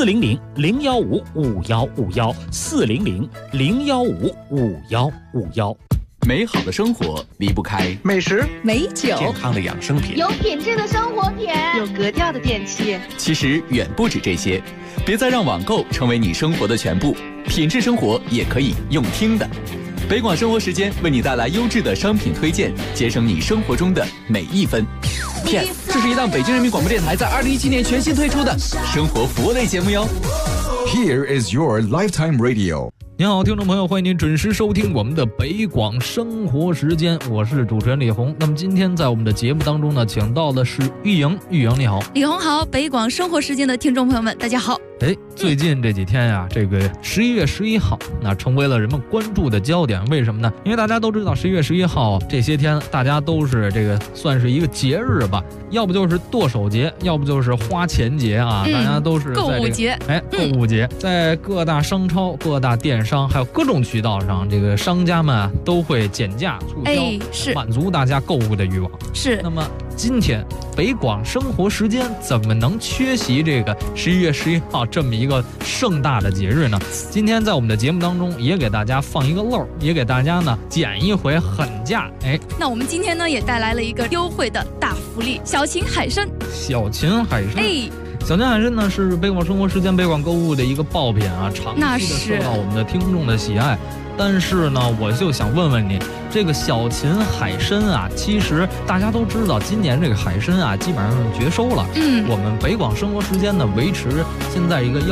400-015-5151，400-015-5151。 美好的生活离不开美食、 美酒、 健康的养生品， 有品质的生活品， 有格调的电器。 其实远不止这些，别再让网购成为你生活的全部，品质生活也可以用听的。北广生活时间为你带来优质的商品推荐，节省你生活中的每一分。PS， 这是一档北京人民广播电台在2017年全新推出的生活服务类节目哟。 Here is your lifetime radio。 您好，听众朋友，欢迎您准时收听我们的北广生活时间，我是主持人李红。那么今天在我们的节目当中呢，请到的是玉莹，玉莹你好。 李红好，北广生活时间的听众朋友们，大家好。 最近这几天呀，这个11月11号，那成为了人们关注的焦点。为什么呢？因为大家都知道11月11号这些天，大家都是这个算是一个节日吧，要不就是剁手节，要不就是花钱节啊，大家都是在购物节， 购物节，在各大商超、各大电商还有各种渠道上，这个商家们都会减价促销， 是满足大家购物的欲望。 是。 那么今天北广生活时间怎么能缺席这个11月11号这么一个盛大的节日呢？今天在我们的节目当中也给大家放一个漏，也给大家呢减一回狠价。 那我们今天呢也带来了一个优惠的大福利，小秦海参。 小秦海参。小秦海参呢是北广生活时间、北广购物的一个爆品啊，长期的受到我们的听众的喜爱。但是呢，我就想问问你，这个小秦海参啊，其实大家都知道，今年这个海参啊，基本上是绝收了。我们北广生活时间呢，维持现在一个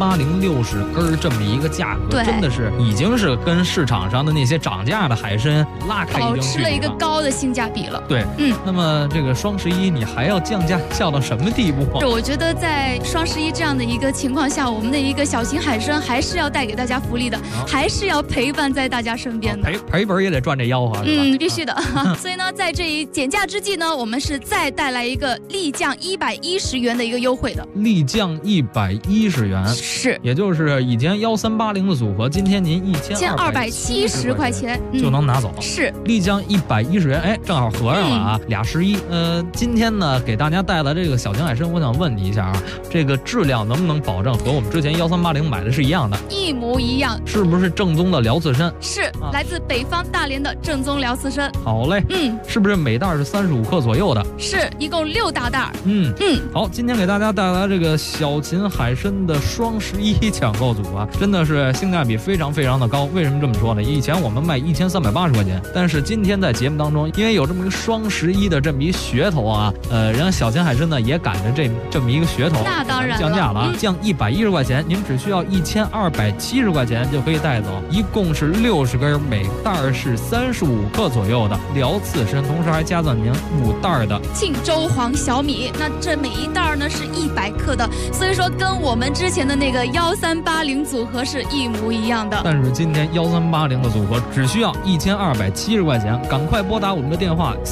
138060根这么一个价格，真的是已经是跟市场上的那些涨价的海参拉开一定距离了， 保持了一个高的性价比了。 对，那么这个双11你还要降价降到什么地步？ 我觉得在双11这样的一个情况下，我们的一个小秦海参还是要带给大家福利的，还是要陪伴在大家身边的， 赔本也得赚这吆喝，是吧？ 必须的。所以呢，在这一减价之际呢，我们是再带来一个立降110元的一个优惠的， 立降110元， 是， 也就是以前1380的组合，今天您 1270块钱就能拿走， 是立降110元，正好合上了啊，俩11。今天呢，给大家带来这个小秦海参，我想问你一下啊，这个质量能不能保证和我们之前1380买的是一样的？ 一模一样， 是不是正宗的辽刺参？ 是，来自北方大连的正宗辽刺参。 好嘞，是不是每袋是35克左右的？ 是，一共6大袋。 好，今天给大家带来这个小秦海参的双11抢购组啊，真的是性价比非常非常的高。为什么这么说呢？以前我们卖1380块钱，但是今天在节目当中，因为有这么一个双11的这么一噱头啊，人家小秦海参呢也赶着这么一个噱头， 那当然降价了啊，降110块钱，您只需要1270块钱就可以带走，一共是60根，每袋是35克左右的辽刺参，同时还加赠您5袋的庆州黄小米。那这每一袋呢是100克的，所以说跟我们之前的那个1380组合是一模一样的。 但是今天1380的组合只需要1270块钱，赶快拨打我们的电话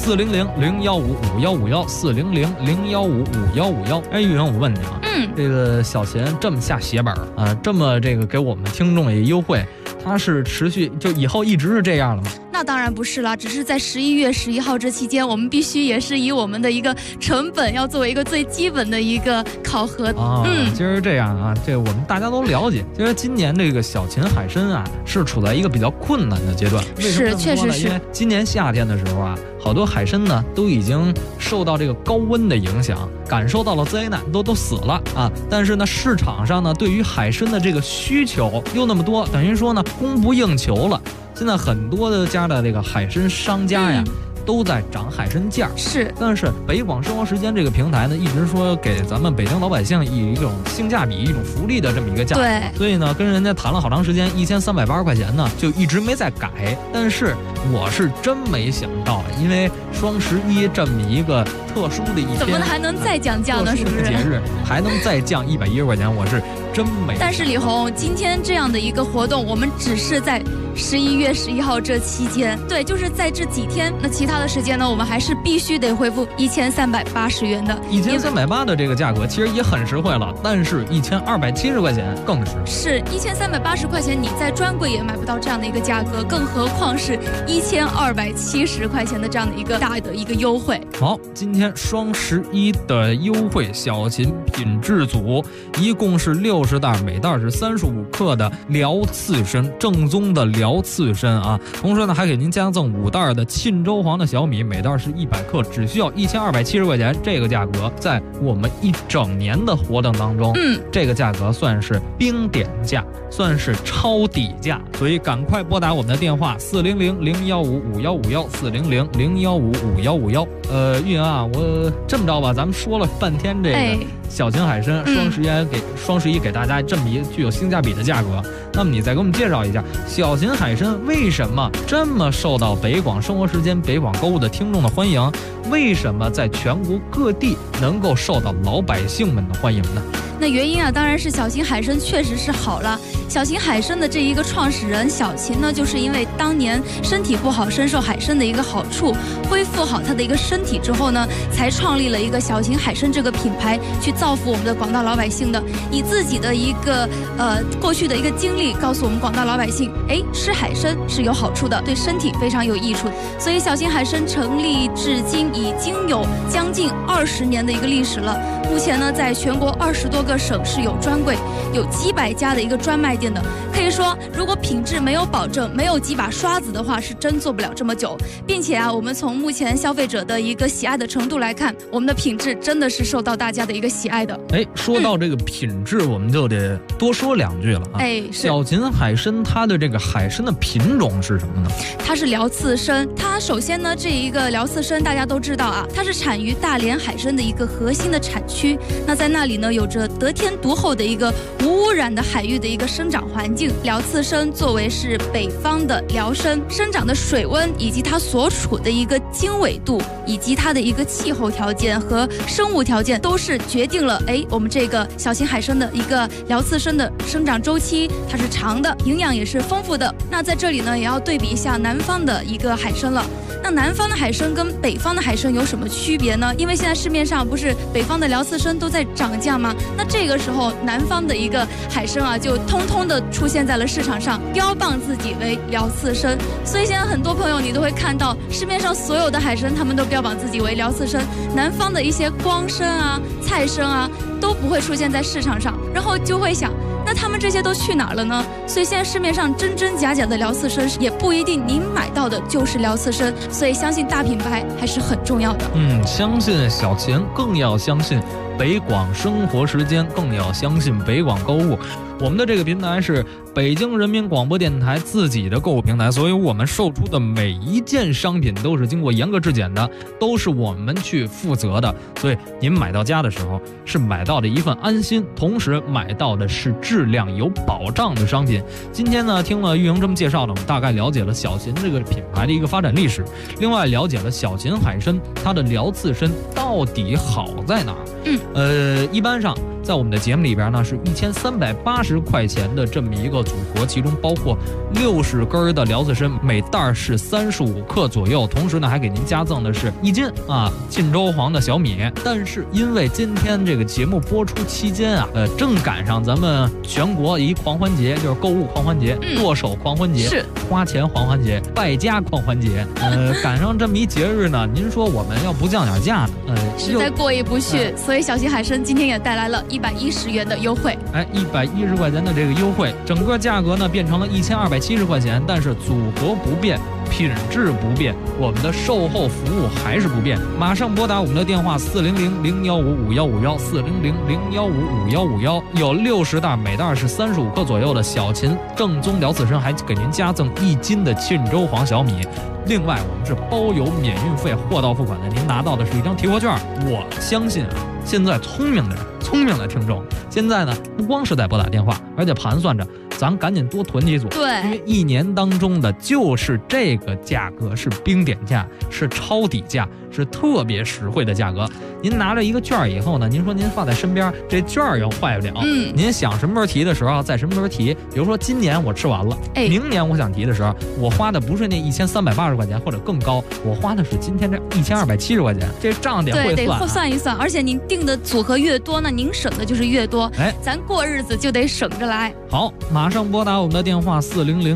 400-015-5151，400-015-5151。玉莹，我问你啊，这个小秦这么下血本啊，这么这个给我们听众也优惠，它是持续就以后一直是这样的吗？ 那当然不是啦，只是在11月11号这期间，我们必须也是以我们的一个成本要作为一个最基本的一个考核。 其实这样啊，这我们大家都了解。其实今年这个小秦海参啊，是处在一个比较困难的阶段。为什么这么说呢？ 确实是。 因为今年夏天的时候啊，好多海参呢都已经受到这个高温的影响，感受到了灾难，都死了啊。但是呢，市场上呢对于海参的这个需求又那么多，等于说呢供不应求了。现在很多的家的这个海参商家呀，都在涨海参价。 是， 但是北广生活时间这个平台呢，一直说给咱们北京老百姓以一种性价比、一种福利的这么一个价格。 对， 所以呢，跟人家谈了好长时间，1380块钱呢，就一直没再改。但是我是真没想到，因为双11这么一个特殊的一天， 怎么还能再降价呢？是不是？ 节日还能再降110块钱，我是真没。 但是李红，今天这样的一个活动，我们只是在11月11号这期间，对，就是在这几天。那其他的时间呢，我们还是必须得恢复1380元的。 1380的这个价格其实也很实惠了，但是1270块钱更实惠。 是1380块钱，你在专柜也买不到这样的一个价格，更何况是1270块钱的这样的一个大的一个优惠。 好，今天双11的优惠，小秦品质组一共是60袋，每袋是35克的辽刺参，正宗的辽刺参啊。同时呢，还给您加赠5袋的沁州黄的小米，每袋是100克，只需要1270块钱。这个价格在我们一整年的活动当中，这个价格算是冰点价，算是超底价，所以赶快拨打我们的电话400-015-5151，400-015-5151。运啊，我这么着吧，咱们说了半天这个小秦海参，双11给大家这么一个具有性价比的价格。那么你再给我们介绍一下小秦海参为什么这么受到北广生活时间、北广购物的听众的欢迎？为什么在全国各地能够受到老百姓们的欢迎呢？ 那原因啊，当然是小秦海参确实是好了。小秦海参的这一个创始人小秦呢，就是因为当年身体不好，深受海参的一个好处，恢复好他的一个身体之后呢，才创立了一个小秦海参这个品牌，去造福我们的广大老百姓的。以自己的一个过去的一个经历，告诉我们广大老百姓，吃海参是有好处的，对身体非常有益处。所以小秦海参成立至今已经有将近20年的一个历史了。目前呢，在全国20多个省市有专柜，有几百家的一个专卖店的。可以说，如果品质没有保证，没有几把刷子的话，是真做不了这么久。并且啊，我们从目前消费者的一个喜爱的程度来看，我们的品质真的是受到大家的一个喜爱的。 说到这个品质，我们就得多说2句了啊。小秦海参它的这个海参的品种是什么呢？ 它是辽刺参。它首先呢，这一个辽刺参大家都知道啊，它是产于大连海参的一个核心的产区。那在那里呢，有着得天独厚的一个无污染的海域的一个生长环境。辽刺参作为是北方的辽参，生长的水温以及它所处的一个经纬度，以及它的一个气候条件和生物条件，都是决定了我们这个小秦海参的一个辽刺参的生长周期，它是长的，营养也是丰富的。那在这里呢，也要对比一下南方的一个海参了。那南方的海参跟北方的海参有什么区别呢？因为现在市面上不是北方的辽刺参都在涨价吗？那这个时候南方的一个海参啊，就通通的出现在了市场上，标榜自己为辽刺参。所以现在很多朋友你都会看到市面上所有的海参，他们都标榜自己为辽刺参，南方的一些光参啊、菜参啊都不会出现在市场上，然后就会想，那他们这些都去哪儿了呢？所以现在市面上真真假假的辽刺参也不一定您买到的就是辽刺参，所以相信大品牌还是很重要的。 相信小秦，更要相信北广生活时间，更要相信北广购物。我们的这个平台是北京人民广播电台自己的购物平台，所以我们售出的每一件商品都是经过严格质检的，都是我们去负责的。所以您买到家的时候是买到的一份安心，同时买到的是质量有保障的商品。今天呢，听了玉莹这么介绍呢，我们大概了解了小秦这个品牌的一个发展历史，另外了解了小秦海参它的辽刺参到底好在哪儿。一般上在我们的节目里边呢，是1380块钱的这么一个组合，其中包括60根的辽刺参，每袋是35克左右，同时呢还给您加赠的是1斤沁州黄的小米。但是因为今天这个节目播出期间正赶上咱们全国一狂欢节，就是购物狂欢节、剁手狂欢节、 是花钱狂欢节、败家狂欢节，赶上这么一节日呢，您说我们要不降点价呢？ 实在过意不去，所以小秦海参今天也带来了110元的优惠。 110块钱的这个优惠，整个价格呢变成了1270块钱，但是组合不变，品质不变，我们的售后服务还是不变。马上拨打我们的电话400-015-5151，400-015-5151，有60袋，每袋是35克左右的小秦正宗辽刺参，还给您加赠1斤的沁州黄小米。另外我们是包邮免运费，货到付款的，您拿到的是一张提货券。我相信现在聪明的听众，现在呢不光是在拨打电话，而且盘算着咱赶紧多囤几组， 对， 因为1年当中的就是这个价格是冰点价，是抄底价， 是特别实惠的价格。您拿着一个券以后呢，您说您放在身边，这券又坏不了。您想什么时候提的时候，在什么时候提。比如说今年我吃完了，明年我想提的时候，我花的不是那1380块钱或者更高，我花的是今天这1270块钱，这账得会算。 对，得算一算。而且您定的组合越多呢，您省的就是越多。咱过日子就得省着来。 好，马上拨打我们的电话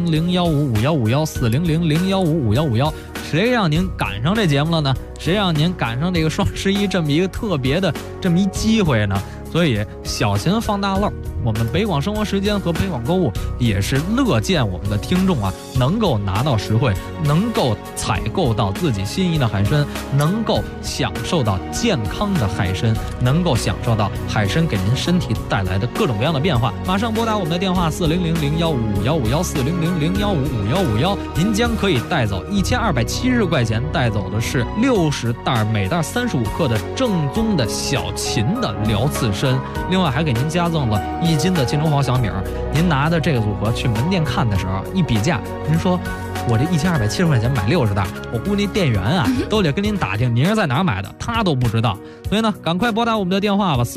400-015-5151，400-015-5151。谁让您赶上这节目了呢？谁让您赶上这个双11这么一个特别的这么一机会呢？所以小钱放大漏，我们北广生活时间和北广购物也是乐见我们的听众啊能够拿到实惠，能够采购到自己心仪的海参，能够享受到健康的海参，能够享受到海参给您身体带来的各种各样的变化。马上拨打我们的电话400-015-5151，400-015-5151，您将可以带走1270块钱，带走的是60袋，每袋35克的正宗的小秦的辽刺参，另外还给您加赠了1斤的金城隍小米。您拿的这个组合去门店看的时候一比价，您说我这1270块钱买60袋，我估计那店员啊都得跟您打听您是在哪儿买的，他都不知道。所以呢，赶快拨打我们的电话吧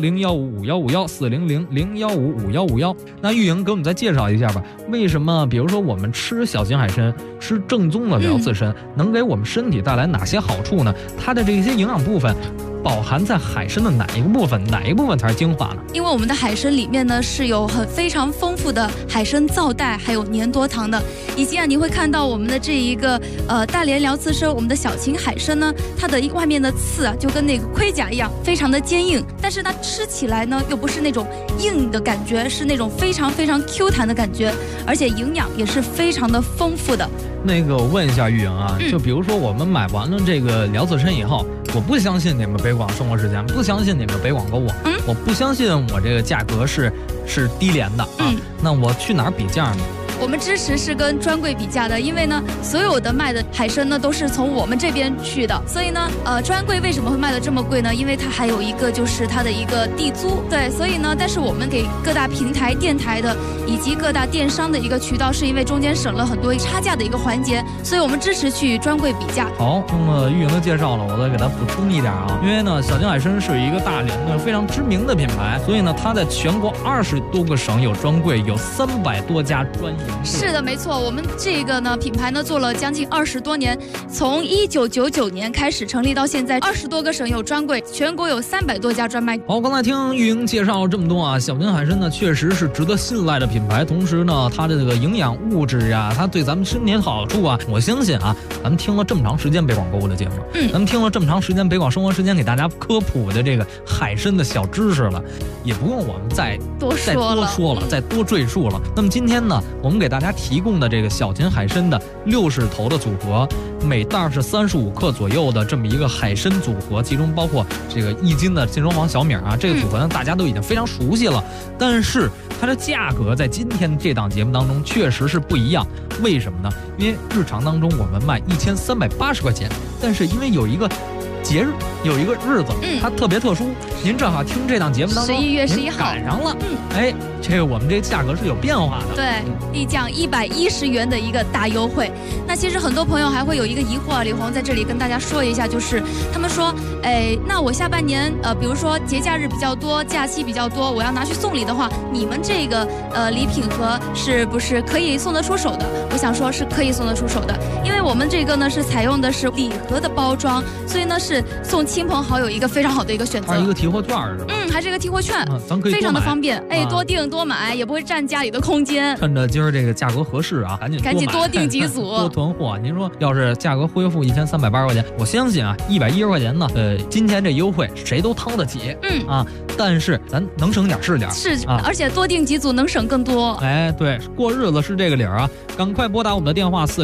，400-015-5151，400-015-5151。那玉莹给我们再介绍一下吧，为什么比如说我们吃小秦海参，吃正宗的辽刺参，能给我们身体带来哪些好处呢？它的这些营养部分饱含在海参的哪一个部分？哪一个部分才是精华呢？ 因为我们的海参里面呢是有非常丰富的海参皂带，还有粘多糖的，以及你会看到我们的这一个大连辽刺参，我们的小秦海参呢，它的外面的刺啊就跟那个盔甲一样，非常的坚硬，但是它吃起来呢又不是那种硬的感觉，是那种非常非常 Q 弹的感觉，而且营养也是非常的丰富的。 那个我问一下玉莹啊，就比如说我们买完了这个辽刺参以后，我不相信你们北广生活时间，不相信你们北广购物，我不相信我这个价格是低廉的啊，那我去哪儿比价呢？ 我们支持是跟专柜比价的，因为呢，所有的卖的海参呢都是从我们这边去的，所以呢，专柜为什么会卖的这么贵呢？因为它还有一个就是它的一个地租，对，所以呢，但是我们给各大平台、电台的以及各大电商的一个渠道，是因为中间省了很多差价的一个环节，所以我们支持去专柜比价。 好，那么玉莹的介绍了，我再给它补充一点啊，因为呢，小秦海参是一个大连的非常知名的品牌，所以呢，它在全国20多个省有专柜，有300多家专营。 是的，没错，我们这个呢品牌呢做了将近20多年，从1999年开始成立到现在，20多个省有专柜，全国有300多家专卖。 好，刚才听玉莹介绍了这么多啊，小秦海参呢确实是值得信赖的品牌，同时呢，它的这个营养物质呀，它对咱们身体的好处啊，我相信啊，咱们听了这么长时间北广购物的节目，咱们听了这么长时间北广生活时间给大家科普的这个海参的小知识了，也不用我们再多说了，再多赘述了。那么今天呢，我们给大家提供的这个小秦海参的60头的组合，每袋是35克左右的这么一个海参组合，其中包括这个1斤的金城隍小米啊，这个组合呢大家都已经非常熟悉了，但是它的价格在今天这档节目当中确实是不一样。为什么呢？因为日常当中我们卖1380块钱，但是因为有一个节日，有一个日子，它特别特殊，您正好听这档节目当中 11月11号赶上了，哎，这个我们这个价格是有变化的， 对，立降110元的一个大优惠。那其实很多朋友还会有一个疑惑，李红在这里跟大家说一下，就是他们说，哎，那我下半年比如说节假日比较多，假期比较多，我要拿去送礼的话，你们这个礼品盒是不是可以送得出手的？我想说是可以送得出手的，因为我们这个呢是采用的是礼盒的包装，所以呢是送亲朋好友一个非常好的一个选择。 还是一个提货券是吧？ 还是一个提货券， 咱可以非常的方便，哎，多订多买，也不会占家里的空间。 趁着今儿这个价格合适啊，赶紧多订几组， 多囤货。您说要是价格恢复1380块钱，我相信啊，110块钱呢，今天这优惠谁都掏得起，但是咱能省点是点， 而且多订几组能省更多。 哎，对，过日子是这个理儿啊，赶快拨打我们的电话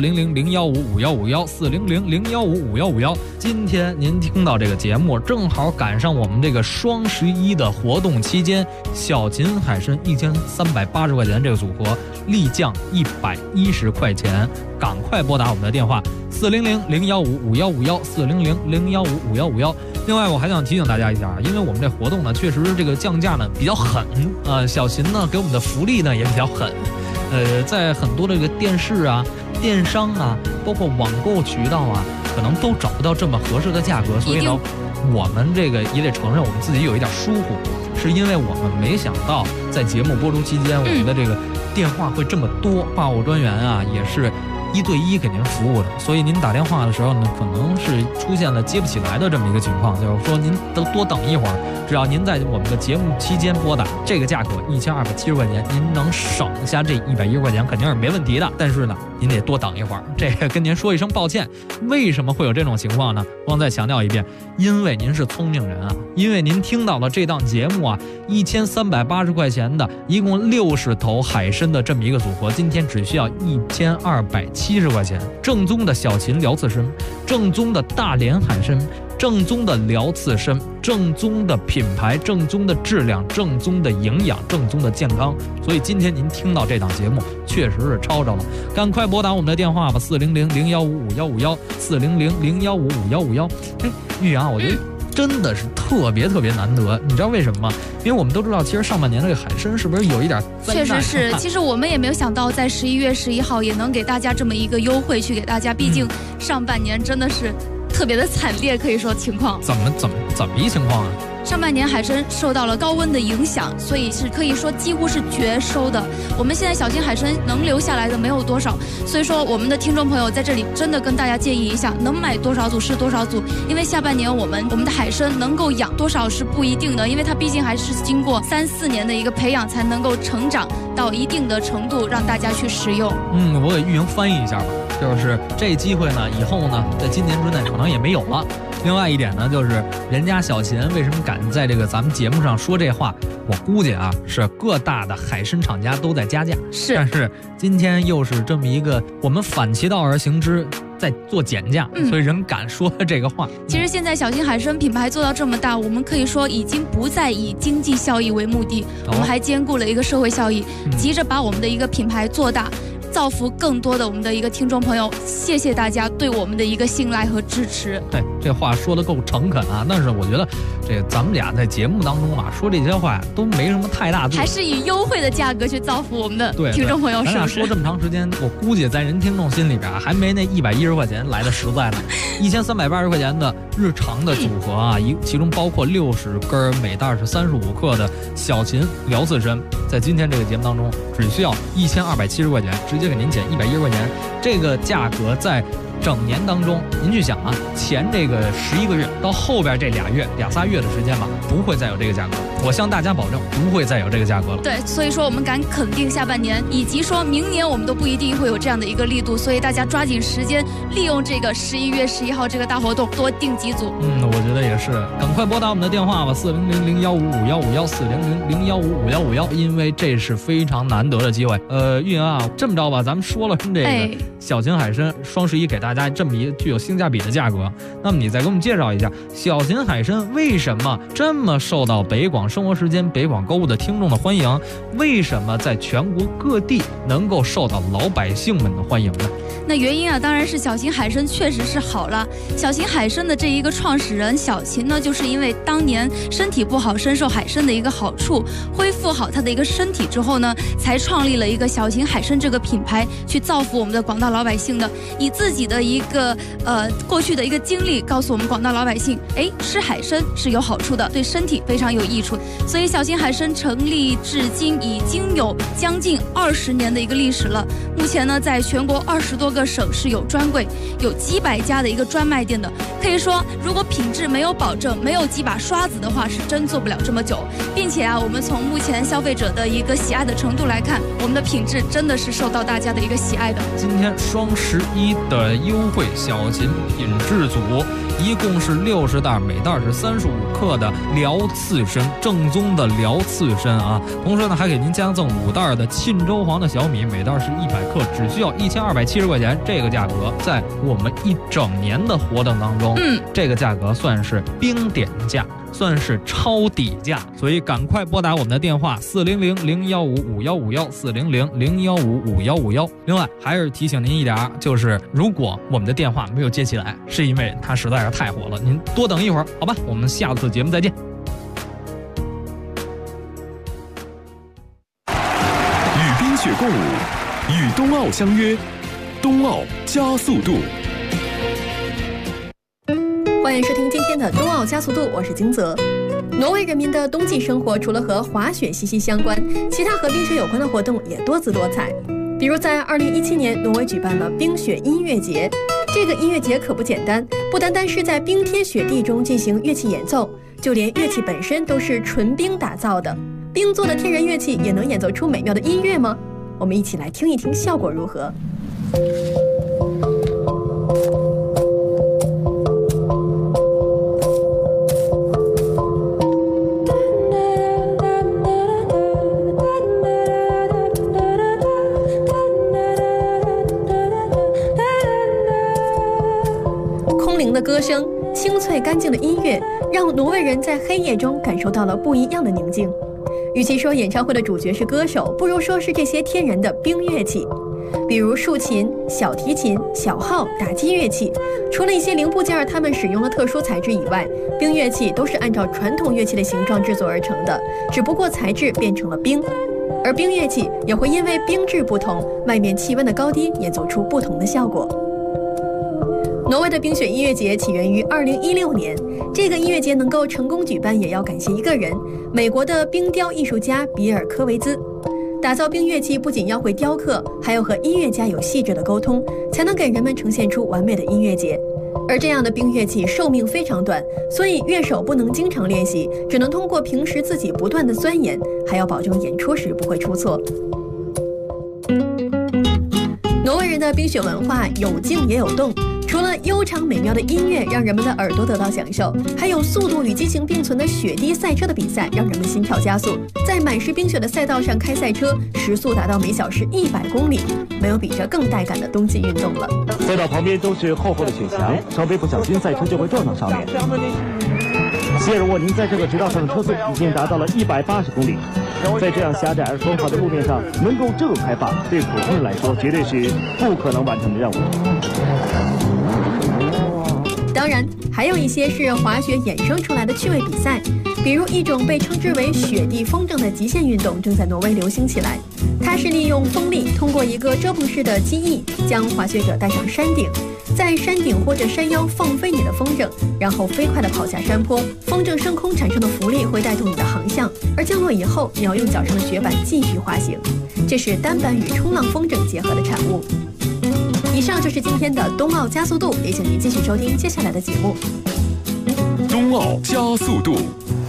400-015-5151，400-015-5151。今天您听到这个节目，正好赶上我们这个双11的活动期间，小秦海参1380块钱这个组合立降110块钱，赶快拨打我们的电话400-015-5151，400-015-5151。另外，我还想提醒大家一下，因为我们这活动呢，确实这个降价呢比较狠，小秦呢给我们的福利呢也比较狠，在很多这个电视啊、电商啊，包括网购渠道啊， 可能都找不到这么合适的价格，所以呢，我们这个也得承认我们自己有一点疏忽，是因为我们没想到在节目播出期间，我们的这个电话会这么多，话务专员啊也是1对1给您服务的，所以您打电话的时候呢，可能是出现了接不起来的这么一个情况，就是说您都多等一会儿，只要您在我们的节目期间拨打，这个价格1270块钱，您能省下这110块钱肯定是没问题的。但是呢，您得多等一会儿，这个跟您说一声抱歉。为什么会有这种情况呢？光再强调一遍，因为您是聪明人啊，因为您听到了这档节目啊，1380块钱的，一共60头海参的这么一个组合，今天只需要1270块钱，正宗的小秦辽刺参，正宗的大连海参，正宗的辽刺参，正宗的品牌，正宗的质量，正宗的营养，正宗的健康。所以今天您听到这档节目确实是抄着了，赶快拨打我们的电话吧，400-0155-151，400-0155-151。哎，玉阳，我觉得真的是特别难得，你知道为什么吗？因为我们都知道，其实上半年这个海参是不是有一点灾难？ 确实是，其实我们也没有想到，在11月11号也能给大家这么一个优惠去给大家，毕竟上半年真的是特别的惨烈，可以说情况。 怎么一情况啊？ 上半年海参受到了高温的影响，所以是可以说几乎是绝收的。我们现在小秦海参能留下来的没有多少，所以说我们的听众朋友在这里真的跟大家建议一下，能买多少组是多少组，因为下半年我们的海参能够养多少是不一定的，因为它毕竟还是经过3、4年的一个培养才能够成长到一定的程度，让大家去食用。 我给玉莹翻译一下吧，就是这机会呢，以后呢，在今年之内可能也没有了。另外一点呢，就是人家小秦为什么敢在这个咱们节目上说这话，我估计啊，是各大的海参厂家都在加价，但是今天又是这么一个我们反其道而行之，在做减价，所以人敢说这个话。 其实现在小秦海参品牌做到这么大，我们可以说已经不再以经济效益为目的，我们还兼顾了一个社会效益，急着把我们的一个品牌做大，造福更多的我们的一个听众朋友。谢谢大家对我们的一个信赖和支持。 对，这话说得够诚恳啊！但是我觉得这个咱们俩在节目当中啊说这些话都没什么太大度， 还是以优惠的价格去造福我们的听众朋友，是不是？ 咱俩说这么长时间，我估计在人听众心里边还没那110块钱来的实在呢。1380块钱的日常的组合啊，其中包括60根，每袋是35克的小秦辽刺参，在今天这个节目当中只需要1270块钱，直接给您减110块钱。这个价格在整年当中，您去想啊，前这个11个月到后边这2、3月的时间吧，不会再有这个价格。我向大家保证，不会再有这个价格了。 对，所以说我们敢肯定下半年，以及说明年我们都不一定会有这样的一个力度，所以大家抓紧时间，利用这个11月11号这个大活动，多订几组。 我觉得也是，赶快拨打我们的电话吧，400-0155-151，400-0155-151，因为这是非常难得的机会。玉莹啊，这么着吧，咱们说了这个小秦海参双11给大家这么一具有性价比的价格，那么你再给我们介绍一下小秦海参为什么这么受到北广生活时间、北广购物的听众的欢迎？为什么在全国各地能够受到老百姓们的欢迎呢？ 那原因啊，当然是小秦海参确实是好了。小秦海参的这一个创始人小秦呢，就是因为当年身体不好，深受海参的一个好处，恢复好他的一个身体之后呢，才创立了一个小秦海参这个品牌，去造福我们的广大老百姓的。以自己的一个过去的一个经历，告诉我们广大老百姓，吃海参是有好处的，对身体非常有益处。所以小秦海参成立至今已经有将近20年的一个历史了。目前呢，在全国20多个省市有专柜，有几百家的一个专卖店的。可以说，如果品质没有保证，没有几把刷子的话，是真做不了这么久。并且啊，我们从目前消费者的一个喜爱的程度来看，我们的品质真的是受到大家的一个喜爱的。 今天双11的优惠小秦品质组，一共是60袋，每袋是35克的辽刺参，正宗的辽刺参啊。同时呢，还给您加赠5袋的沁州黄的小米，每袋是100克，只需要1270块钱。这个价格在我们一整年的活动当中，这个价格算是冰点价，算是超底价，所以赶快拨打我们的电话400-0155-151，400-0155-151。另外还是提醒您一点，就是如果我们的电话没有接起来，是因为它实在是太火了，您多等一会儿，好吧？我们下次节目再见。 与冰雪共舞，与冬奥相约，冬奥加速度。 欢迎收听今天的冬奥加速度，我是金泽。挪威人民的冬季生活除了和滑雪息息相关，其他和冰雪有关的活动也多姿多彩。比如在2017年，挪威举办了冰雪音乐节。这个音乐节可不简单，不单单是在冰天雪地中进行乐器演奏，就连乐器本身都是纯冰打造的。冰做的天然乐器也能演奏出美妙的音乐吗？我们一起来听一听效果如何。的歌声，清脆干净的音乐，让挪威人在黑夜中感受到了不一样的宁静。与其说演唱会的主角是歌手，不如说是这些天然的冰乐器，比如竖琴、小提琴、小号、打击乐器。除了一些零部件它们使用了特殊材质以外，冰乐器都是按照传统乐器的形状制作而成的，只不过材质变成了冰。而冰乐器也会因为冰质不同，外面气温的高低演奏出不同的效果。挪威的冰雪音乐节起源于2016年，这个音乐节能够成功举办，也要感谢一个人——美国的冰雕艺术家比尔·科维兹。打造冰乐器不仅要会雕刻，还要和音乐家有细致的沟通，才能给人们呈现出完美的音乐节。而这样的冰乐器寿命非常短，所以乐手不能经常练习，只能通过平时自己不断的钻研，还要保证演出时不会出错。挪威人的冰雪文化有静也有动。除了悠长美妙的音乐让人们的耳朵得到享受，还有速度与激情并存的雪地赛车的比赛让人们心跳加速。在满是冰雪的赛道上开赛车，时速达到每小时100公里，没有比这更带感的冬季运动了。 赛道旁边都是厚厚的雪墙，稍微不小心赛车就会撞到上面。谢尔沃宁在这个直道上的车速已经达到了180公里，在这样狭窄而光滑的路面上能够这么开放，对普通人来说绝对是不可能完成的任务。 当然，还有一些是滑雪衍生出来的趣味比赛，比如一种被称之为雪地风筝的极限运动正在挪威流行起来。它是利用风力通过一个遮棚式的机翼，将滑雪者带上山顶，在山顶或者山腰放飞你的风筝，然后飞快地跑下山坡。风筝升空产生的浮力会带动你的航向，而降落以后，你要用脚上的雪板继续滑行。这是单板与冲浪风筝结合的产物。以上就是今天的冬奥加速度，也请您继续收听接下来的节目。 冬奥加速度。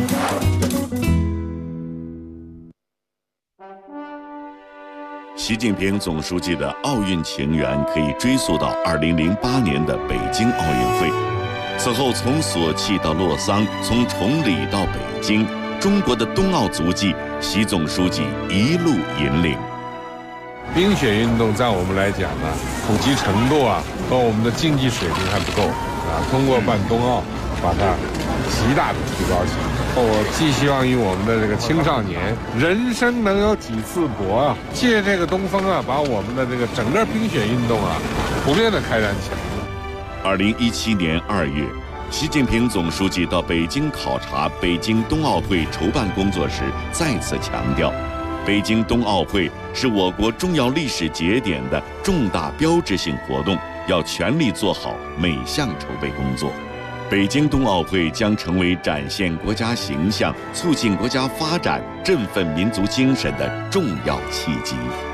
习近平总书记的奥运情缘可以追溯到2008年的北京奥运会。此后，从索契到洛桑，从崇礼到北京，中国的冬奥足迹，习总书记一路引领。 冰雪运动在我们来讲呢，普及程度和我们的竞技水平还不够通过办冬奥，把它极大的提高起来。我寄希望于我们的这个青少年，人生能有几次搏借这个东风把我们的这个整个冰雪运动普遍的开展起来。 2017年2月，习近平总书记到北京考察北京冬奥会筹办工作时，再次强调，北京冬奥会是我国重要历史节点的重大标志性活动，要全力做好每项筹备工作。北京冬奥会将成为展现国家形象、促进国家发展、振奋民族精神的重要契机。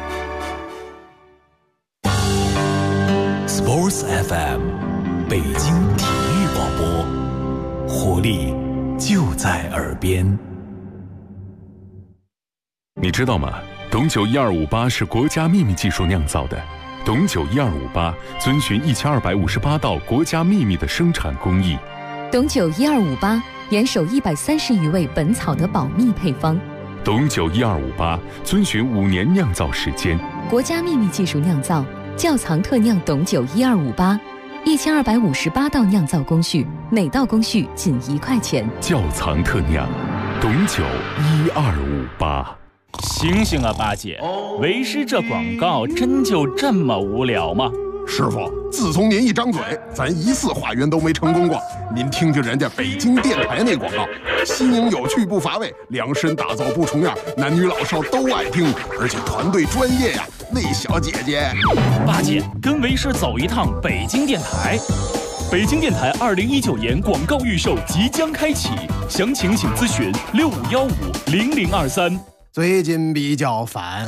Sports FM， 北京体育广播，活力就在耳边。 你知道吗？董酒1258是国家秘密技术酿造的。董酒1258遵循1258道国家秘密的生产工艺。 董酒1258严守130余位本草的保密配方。 董酒1258遵循5年酿造时间。 国家秘密技术酿造，窖藏特酿董酒1258，1258道酿造工序，每道工序仅1块钱。 窖藏特酿，董酒1258。 醒醒啊，八姐！为师这广告真就这么无聊吗？ 师傅，自从您一张嘴，咱1次化缘都没成功过。您听听人家北京电台那广告，新颖有趣不乏味，量身打造不重样，男女老少都爱听，而且团队专业呀。那小姐姐， 八姐跟为师走一趟北京电台。 北京电台2019年广告预售即将开启，详情请咨询65150023。 最近比较烦，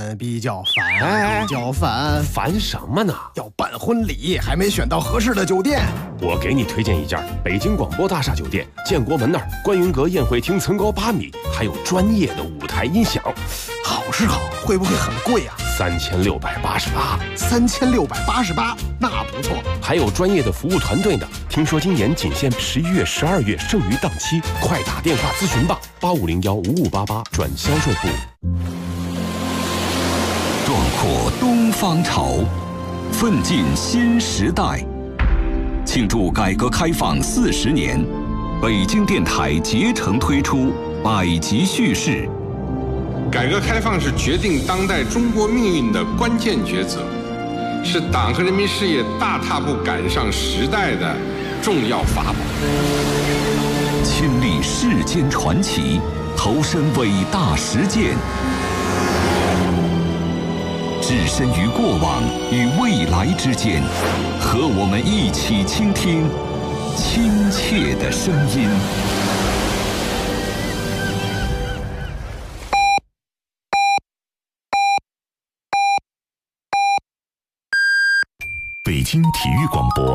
烦什么呢？ 要办婚礼，还没选到合适的酒店。 我给你推荐一家北京广播大厦酒店，建国门那儿观云阁宴会厅层高8米，还有专业的舞台音响。 好是好，会不会很贵啊 ？3688。 3688，那不错。 还有专业的服务团队呢。听说今年仅限11月、12月，剩余档期，快打电话咨询吧，85015588转销售部。 壮阔东方潮，奋进新时代。庆祝改革开放40年，北京电台竭诚推出百集叙事。 改革开放是决定当代中国命运的关键抉择，是党和人民事业大踏步赶上时代的重要法宝。 亲历世间传奇，投身伟大实践，置身于过往与未来之间，和我们一起倾听亲切的声音。 北京体育广播